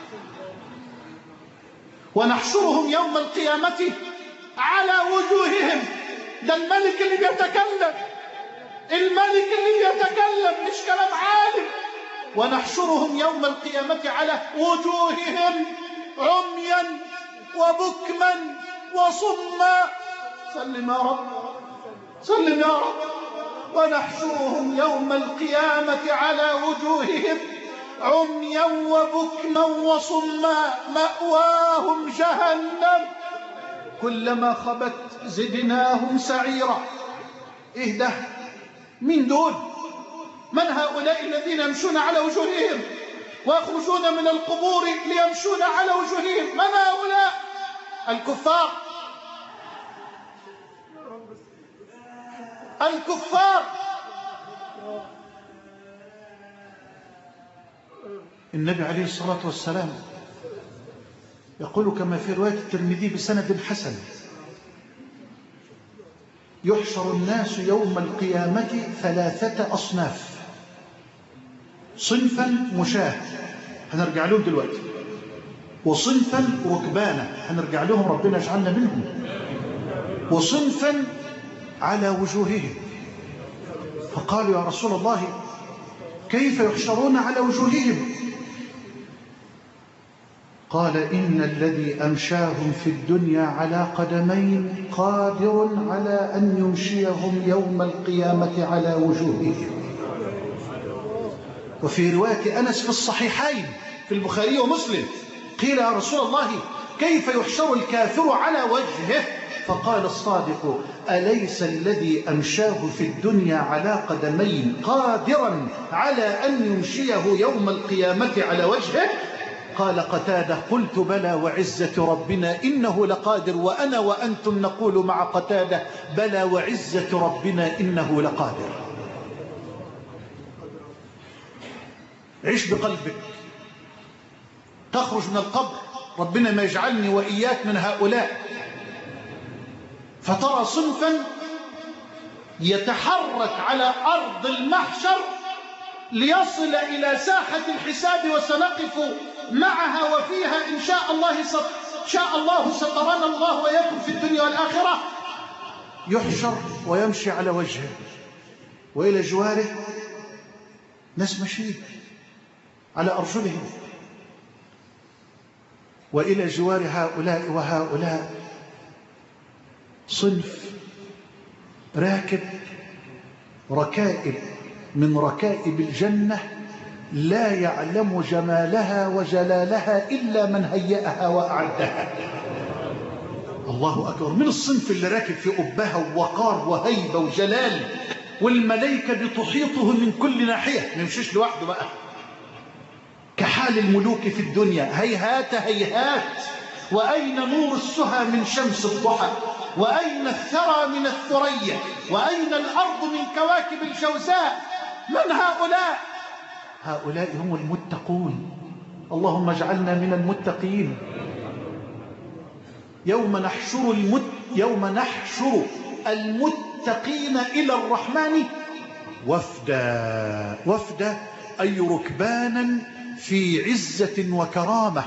ونحشرهم يوم القيامة على وجوههم. ده الملك اللي بيتكلم، الملك اللي بيتكلم، مش كلام عالم. ونحشرهم يوم القيامة على وجوههم عميا وبكما وصما. سلم يا رب، سلم يا رب. ونحشرهم يوم القيامة على وجوههم عميا وبكما وصما، مأواهم جهنم كلما خبت زدناهم سعيرا. ايه ده؟ مين دول؟ من هؤلاء الذين يمشون على وجوههم ويخرجون من القبور ليمشون على وجوههم؟ من هؤلاء؟ الكفار. الكفار. النبي عليه الصلاة والسلام يقول كما في رواية الترمذي بسند حسن: يحشر الناس يوم القيامة 3 أصناف: صنفا مشاة، هنرجع لهم دلوقتي، وصنفا ركبانا، هنرجع لهم ربنا يجعلنا منهم، وصنفا على وجوههم. فقالوا: يا رسول الله، كيف يحشرون على وجوههم؟ قال إن الذي أمشاهم في الدنيا على قدمين قادر على أن يمشيهم يوم القيامة على وجوههم. وفي رواية أنس في الصحيحين في البخاري ومسلم قيل يا رسول الله كيف يحشر الكافر على وجهه؟ فقال الصادق أليس الذي أمشاه في الدنيا على قدمين قادرا على أن يمشيه يوم القيامة على وجهه؟ قال قتادة قلت بلى وعزة ربنا إنه لقادر. وأنا وأنتم نقول مع قتادة بلى وعزة ربنا إنه لقادر. عيش بقلبك، تخرج من القبر ربنا ما يجعلني وإياك من هؤلاء، فترى صنفا يتحرك على أرض المحشر ليصل إلى ساحة الحساب، وسنقف معها وفيها إن شاء الله سترانا الله ويكن في الدنيا والآخرة. يحشر ويمشي على وجهه، وإلى جواره ناس مشيت على أرجلهم، وإلى جوار هؤلاء وهؤلاء صنف راكب ركائب من ركائب الجنة لا يعلم جمالها وجلالها إلا من هيأها وأعدها. الله أكبر. من الصنف اللي راكب في أبها ووقار وهيبة وجلال، والملائكة بتحيطه من كل ناحية، ما يمشيش لوحده بقى كحال الملوك في الدنيا. هيهات هيهات، وأين نور السهى من شمس الضحى، وأين الثرى من الثريا، وأين الأرض من كواكب الجوزاء. من هؤلاء؟ هؤلاء هم المتقون. اللهم اجعلنا من المتقين. يوم نحشر المتقين إلى الرحمن وفدا. وفدا أي ركبانا في عزة وكرامة،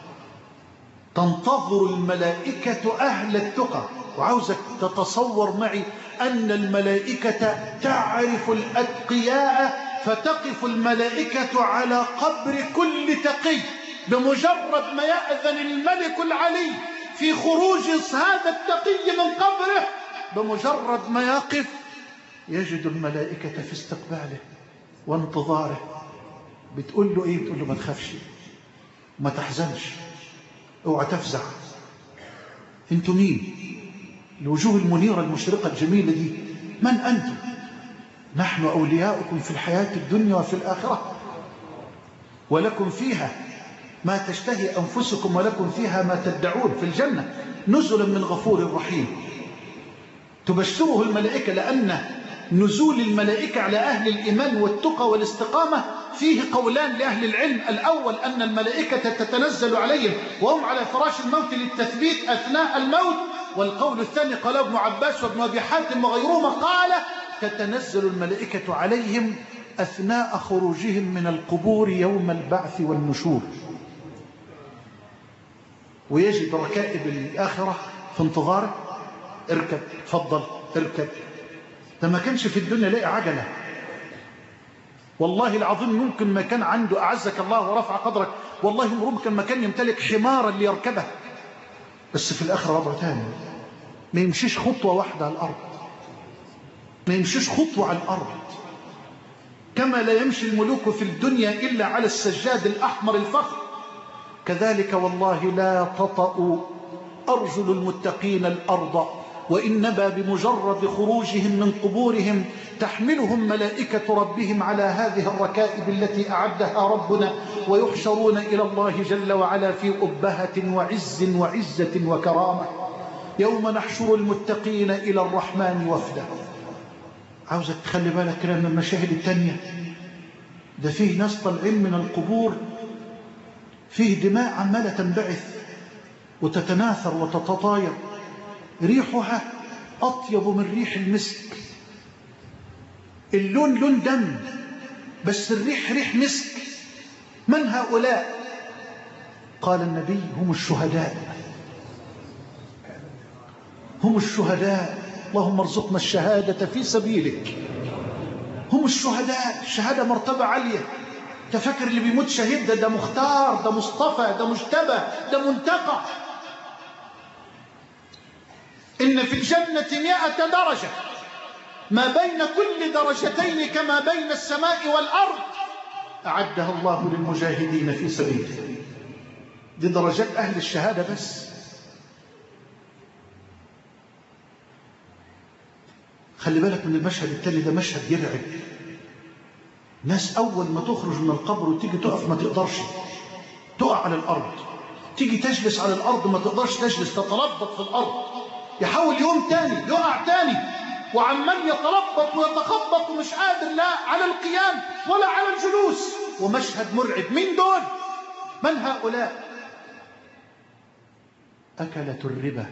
تنتظر الملائكة أهل التقى. وعاوزك تتصور معي أن الملائكة تعرف الأتقياء، فتقف الملائكة على قبر كل تقي. بمجرد ما يأذن الملك العلي في خروج هذا التقي من قبره، بمجرد ما يقف يجد الملائكة في استقباله وانتظاره. بتقول له إيه؟ بتقول له ما تخافش، ما تحزنش، اوعى تفزع. انتوا مين؟ الوجوه المنيرة المشرقة الجميلة دي من أنتم؟ نحن أولياؤكم في الحياة الدنيا وفي الآخرة، ولكم فيها ما تشتهي أنفسكم ولكم فيها ما تدعون في الجنة نزلا من غفور رحيم. تبشره الملائكة، لأن نزول الملائكة على أهل الإيمان والتقى والاستقامة فيه قولان لأهل العلم. الأول أن الملائكة تتنزل عليهم وهم على فراش الموت للتثبيت أثناء الموت. والقول الثاني قال ابن عباس وابن أبي حاتم وغيرهما قال تتنزل الملائكة عليهم أثناء خروجهم من القبور يوم البعث والنشور. ويجد ركائب الآخرة في انتظاره. اركب، تفضل اركب. ده ما كانش في الدنيا لاقي عجلة، والله العظيم ممكن ما كان عنده أعزك الله ورفع قدرك، والله ممكن ما كان يمتلك حمارا ليركبه. بس في الآخرة وضع تاني، ما يمشيش خطوة واحدة على الأرض، ما يمشيش خطوة على الأرض. كما لا يمشي الملوك في الدنيا إلا على السجاد الأحمر الفخر، كذلك والله لا تطأ أرجل المتقين الأرض، وإنما بمجرد خروجهم من قبورهم تحملهم ملائكة ربهم على هذه الركائب التي أعدها ربنا، ويحشرون إلى الله جل وعلا في أبهة وعزة وكرامة. يوم نحشر المتقين إلى الرحمن وفدا. عاوزك تخلي بالك كده من المشاهد التانية. ده فيه ناس طالعين من القبور، فيه دماء عمالة تنبعث وتتناثر وتتطاير، ريحها أطيب من ريح المسك. اللون لون دم، بس الريح ريح مسك. من هؤلاء؟ قال النبي هم الشهداء. هم الشهداء. اللهم ارزقنا الشهادة في سبيلك. هم الشهداء. الشهادة مرتبة عالية، تفكر اللي بيموت شهيد ده مختار، ده مصطفى، ده مجتبى، ده منتقى. إن في الجنة 100 درجة، ما بين كل درجتين كما بين السماء والأرض، أعدها الله للمجاهدين في سبيله. دي درجات أهل الشهادة بس. خلي بالك من المشهد التالي، ده مشهد يرعب. ناس أول ما تخرج من القبر وتيجي تقف ما تقدرش، تقع على الأرض، تيجي تجلس على الأرض ما تقدرش تجلس، تتلبط في الأرض، يحاول يقوم تاني يقع تاني، وعمال يتلبط ويتخبط ومش قادر لا على القيام ولا على الجلوس. ومشهد مرعب. من دول؟ من هؤلاء؟ أكلة الربا،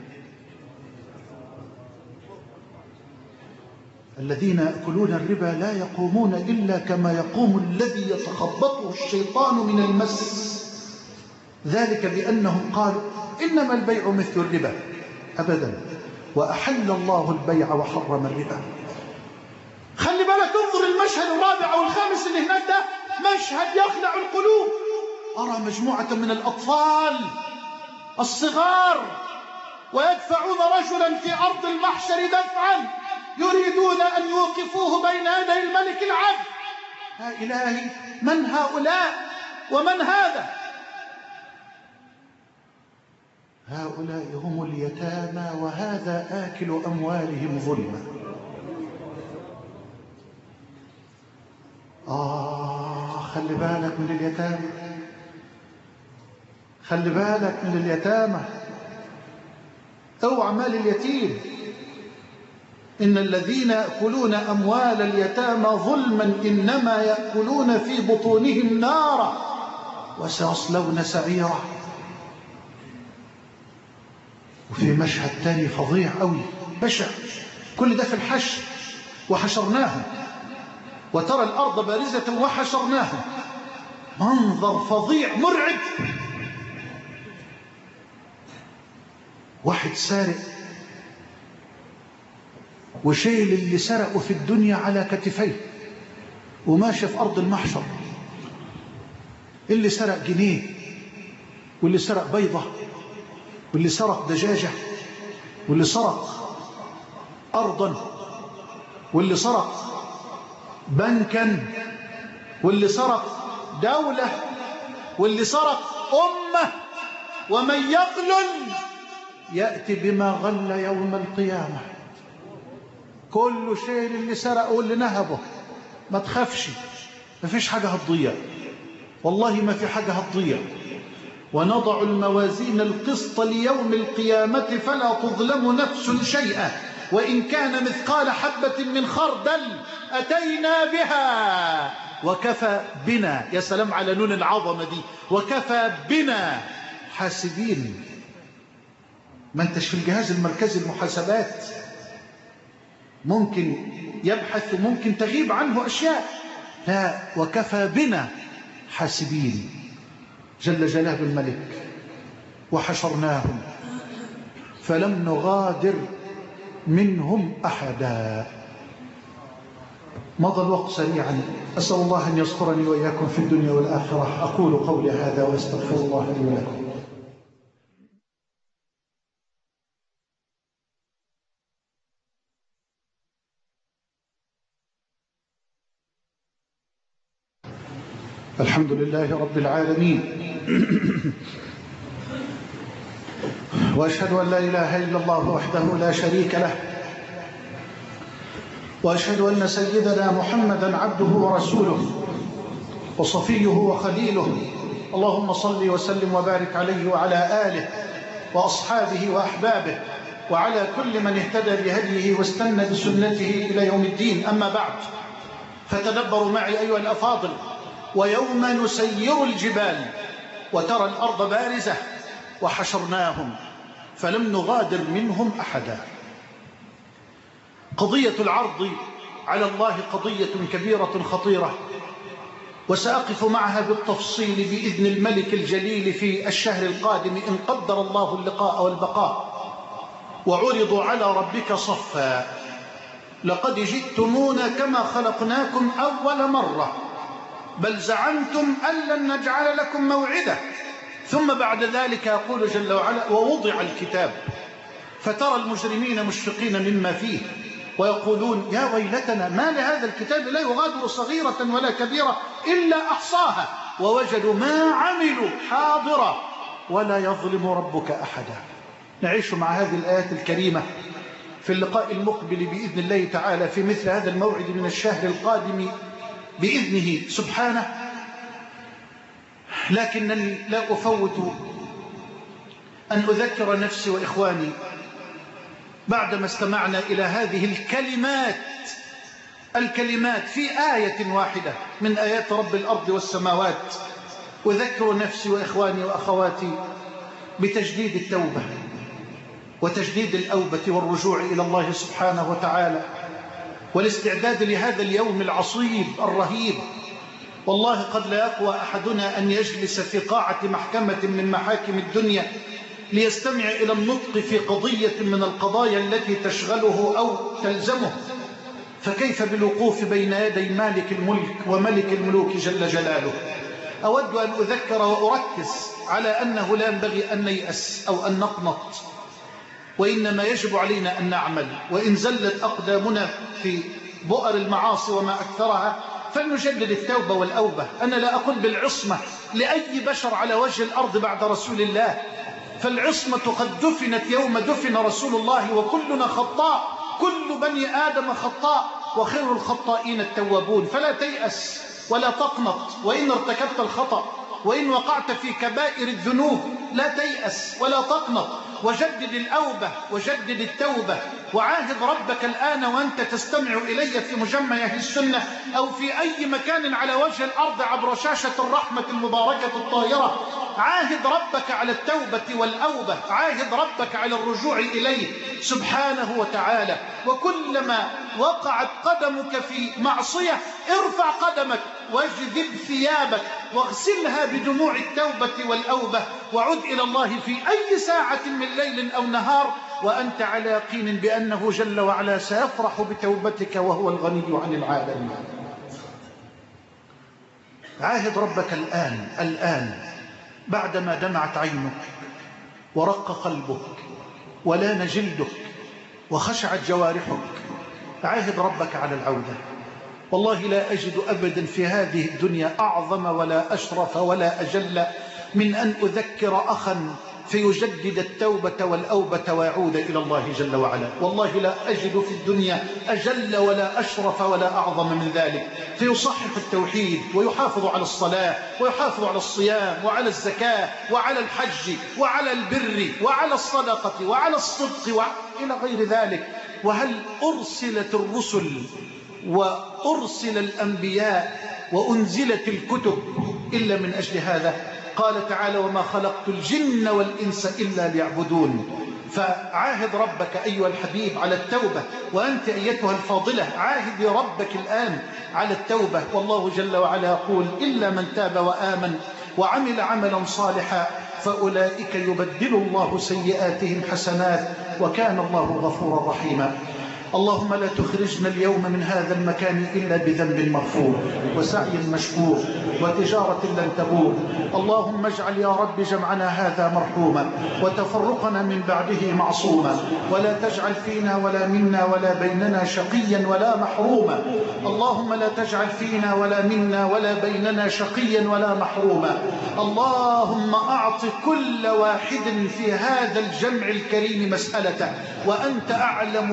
الذين يأكلون الربا لا يقومون إلا كما يقوم الذي يتخبطه الشيطان من المس، ذلك بأنهم قالوا إنما البيع مثل الربا. أبدا، وأحل الله البيع وحرم الربا. خلي بالك، انظر المشهد الرابع أو الخامس اللي هناك ده، مشهد يخلع القلوب. أرى مجموعة من الأطفال الصغار ويدفعون رجلا في أرض المحشر دفعا، يريدون أن يوقفوه بين يدي الملك العدل. يا إلهي، من هؤلاء ومن هذا؟ هؤلاء هم اليتامى، وهذا آكل أموالهم ظلما. خلي بالك من اليتامى، خلي بالك من اليتامى، اوعى مال اليتيم. إن الذين يأكلون أموال اليتامى ظلما إنما يأكلون في بطونهم نارا وسيصلون سعيرا. وفي مشهد تاني فظيع قوي بشع، كل ده في الحشر. وحشرناهم، وترى الأرض بارزة وحشرناهم. منظر فظيع مرعب. واحد سارق وشيل اللي سرقه في الدنيا على كتفيه وماشي في أرض المحشر. اللي سرق جنيه، واللي سرق بيضة، واللي سرق دجاجة، واللي سرق أرضا، واللي سرق بنكا، واللي سرق دولة، واللي سرق أمة. ومن يغلل يأتي بما غل يوم القيامة. كل شيء اللي سرقه واللي نهبه. ما تخافش، ما فيش حاجة هتضيع، والله ما في حاجة هتضيع. ونضع الموازين القسط ليوم القيامة فلا تظلم نفس شيئا وإن كان مثقال حبة من خردل أتينا بها وكفى بنا. يا سلام على نون العظمة دي، وكفى بنا حاسبين. ما انتش في الجهاز المركزي المحاسبات، ممكن يبحث وممكن تغيب عنه أشياء. لا، وكفى بنا حاسبين. جل جلاله الملك. وحشرناهم فلم نغادر منهم أحدا. مضى الوقت سريعا، أسأل الله أن يذكرني وإياكم في الدنيا والآخرة. أقول قولي هذا وأستغفر الله لي ولكم. الحمد لله رب العالمين، وأشهد أن لا إله إلا الله وحده لا شريك له، وأشهد أن سيدنا محمدا عبده ورسوله وصفيه وخليله. اللهم صل وسلم وبارك عليه وعلى آله وأصحابه وأحبابه وعلى كل من اهتدى بهديه واستنى بسنته إلى يوم الدين. أما بعد، فتدبروا معي أيها الأفاضل. ويوم نسير الجبال وترى الأرض بارزة وحشرناهم فلم نغادر منهم أحدا. قضية العرض على الله قضية كبيرة خطيرة، وسأقف معها بالتفصيل بإذن الملك الجليل في الشهر القادم إن قدر الله اللقاء والبقاء. وعرضوا على ربك صفا لقد جئتمونا كما خلقناكم أول مرة بل زعمتم أن لن نجعل لكم موعدا. ثم بعد ذلك يقول جل وعلا ووضع الكتاب فترى المجرمين مشفقين مما فيه ويقولون يا ويلتنا ما لهذا الكتاب لا يغادر صغيرة ولا كبيرة إلا أحصاها ووجدوا ما عملوا حاضرا ولا يظلم ربك أحدا. نعيش مع هذه الآيات الكريمة في اللقاء المقبل بإذن الله تعالى في مثل هذا الموعد من الشهر القادم بإذنه سبحانه، لكنني لا أفوت أن أذكر نفسي وإخواني بعدما استمعنا إلى هذه الكلمات في آية واحدة من آيات رب الأرض والسماوات، أذكر نفسي وإخواني وأخواتي بتجديد التوبة وتجديد الأوبة والرجوع إلى الله سبحانه وتعالى والاستعداد لهذا اليوم العصيب الرهيب. والله قد لا يقوى أحدنا أن يجلس في قاعة محكمة من محاكم الدنيا ليستمع إلى النطق في قضية من القضايا التي تشغله أو تلزمه، فكيف بالوقوف بين يدي مالك الملك وملك الملوك جل جلاله. أود أن أذكر وأركز على أنه لا ينبغي أن نيأس أو أن نقنط، وإنما يجب علينا أن نعمل. وإن زلت أقدامنا في بؤر المعاصي وما أكثرها فلنجدد التوبة والأوبة. أنا لا أقول بالعصمة لأي بشر على وجه الأرض بعد رسول الله، فالعصمة قد دفنت يوم دفن رسول الله، وكلنا خطاء، كل بني آدم خطاء، وخير الخطائين التوابون. فلا تيأس ولا تقنط، وإن ارتكبت الخطأ وإن وقعت في كبائر الذنوب لا تيأس ولا تقنط، وجدد الأوبة وجدد التوبة، وعاهد ربك الآن وأنت تستمع إلي في مجمع أهل السنة أو في أي مكان على وجه الأرض عبر شاشة الرحمة المباركة الطاهرة. عاهد ربك على التوبة والأوبة، عاهد ربك على الرجوع إليه سبحانه وتعالى. وكلما وقعت قدمك في معصية ارفع قدمك واجذب ثيابك واغسلها بدموع التوبة والأوبة، وعد إلى الله في أي ساعة من ليل أو نهار وأنت على يقين بأنه جل وعلا سيفرح بتوبتك وهو الغني عن العالمين. عاهد ربك الآن بعدما دمعت عينك ورق قلبك ولان جلدك وخشعت جوارحك. عاهد ربك على العودة. والله لا أجد أبدا في هذه الدنيا أعظم ولا أشرف ولا أجل من أن أذكر أخا فيجدد التوبة والأوبة ويعود إلى الله جل وعلا. والله لا أجد في الدنيا أجل ولا أشرف ولا أعظم من ذلك، فيصحح التوحيد ويحافظ على الصلاة ويحافظ على الصيام وعلى الزكاة وعلى الحج وعلى البر وعلى الصدقة وعلى الصدق وإلى غير ذلك. وهل أرسلت الرسل وأرسل الأنبياء وأنزلت الكتب إلا من أجل هذا؟ قال تعالى وما خلقت الجن والإنس إلا ليعبدون. فعاهد ربك أيها الحبيب على التوبة، وأنت أيتها الفاضلة عاهد ربك الآن على التوبة. والله جل وعلا يقول إلا من تاب وآمن وعمل عملا صالحا فأولئك يبدل الله سيئاتهم حسنات وكان الله غفورا رحيما. اللهم لا تخرجنا اليوم من هذا المكان إلا بذنب مغفور وسعي مشكور وتجارة لن تبور. اللهم اجعل يا رب جمعنا هذا مرحوما وتفرقنا من بعده معصوما، ولا تجعل فينا ولا منا ولا بيننا شقيا ولا محروما. اللهم لا تجعل فينا ولا منا ولا بيننا شقيا ولا محروما. اللهم أعط كل واحد في هذا الجمع الكريم مسألته وأنت أعلم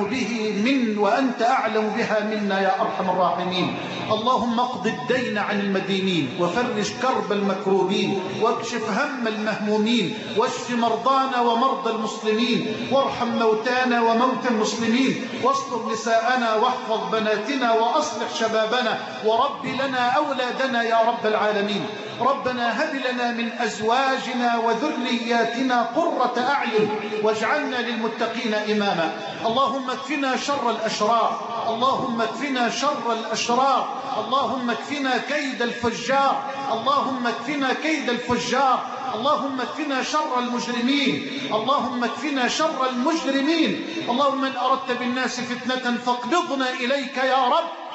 بها منا يا أرحم الراحمين. اللهم اقض الدين عن المدينين وفرج كرب المكروبين واكشف هم المهمومين واشف مرضانا ومرضى المسلمين وارحم موتانا وموتى المسلمين واستر نساءنا واحفظ بناتنا وأصلح شبابنا ورب لنا أولادنا يا رب العالمين. ربنا هب لنا من أزواجنا وذرياتنا قرة أعين واجعلنا للمتقين إماما. اللهم اكفنا شر الأشرار، اللهم اكفنا شر الأشرار، اللهم اكفنا كيد الفجار، اللهم اكفنا كيد الفجار، اللهم اكفنا شر المجرمين، اللهم اكفنا شر المجرمين. اللهم إن أردت بالناس فتنة فاقبضنا إليك يا رب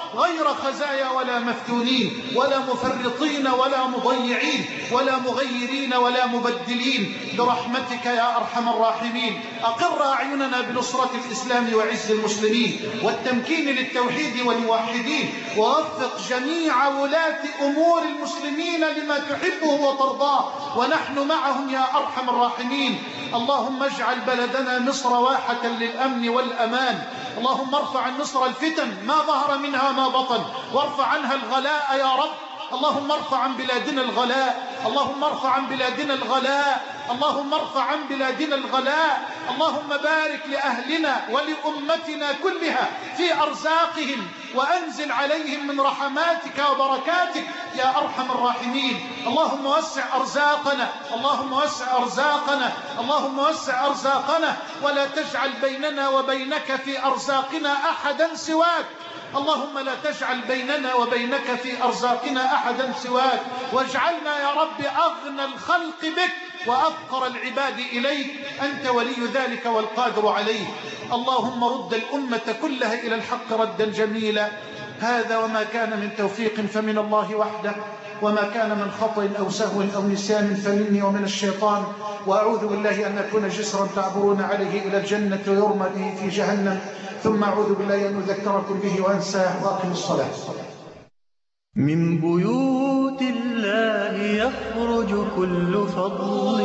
غير خزايا ولا مفتونين ولا مفرطين ولا مضيعين ولا مغيرين ولا مبدلين برحمتك يا أرحم الراحمين. أقر أعيننا بنصرة الإسلام وعز المسلمين والتمكين للتوحيد والموحدين، ووفق جميع ولاة أمور المسلمين لما تحبه وترضاه ونحن معهم يا أرحم الراحمين. اللهم اجعل بلدنا مصر واحة للأمن والأمان. اللهم ارفع عن مصر الفتن ما ظهر منها ما بطن، وارفع عنها الغلاء يا رب. اللهم ارفع عن بلادنا الغلاء، اللهم ارفع عن بلادنا الغلاء، اللهم ارفع عن بلادنا الغلاء. اللهم بارك لأهلنا ولأمتنا كلها في أرزاقهم، وأنزل عليهم من رحماتك وبركاتك يا أرحم الراحمين. اللهم وسع أرزاقنا، اللهم وسع أرزاقنا، اللهم وسع أرزاقنا، ولا تجعل بيننا وبينك في أرزاقنا أحدا سواك. اللهم لا تجعل بيننا وبينك في أرزاقنا أحدا سواك، واجعلنا يا رب أغنى الخلق بك وأفقر العباد إليك، أنت ولي ذلك والقادر عليه. اللهم رد الأمة كلها إلى الحق ردا جميلا. هذا وما كان من توفيق فمن الله وحده، وما كان من خطأ أو سهو أو نسيان فمني ومن الشيطان، وأعوذ بالله أن أكون جسرا تعبرون عليه إلى الجنة ويرمى به في جهنم، ثم أعوذ بالله أن أذكركم به وأنساه. وأقم الصلاة. من بيوت الله يخرج كل فضل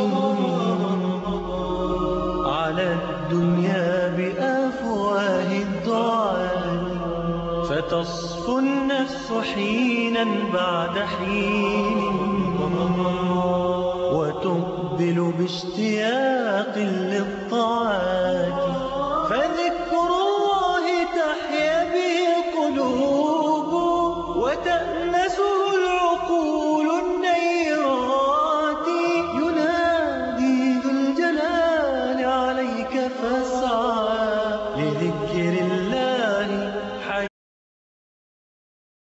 على الدنيا بأفواه الدعاء، فتصفو النفس حينا بعد حين وتقبل باشتياق للطعام.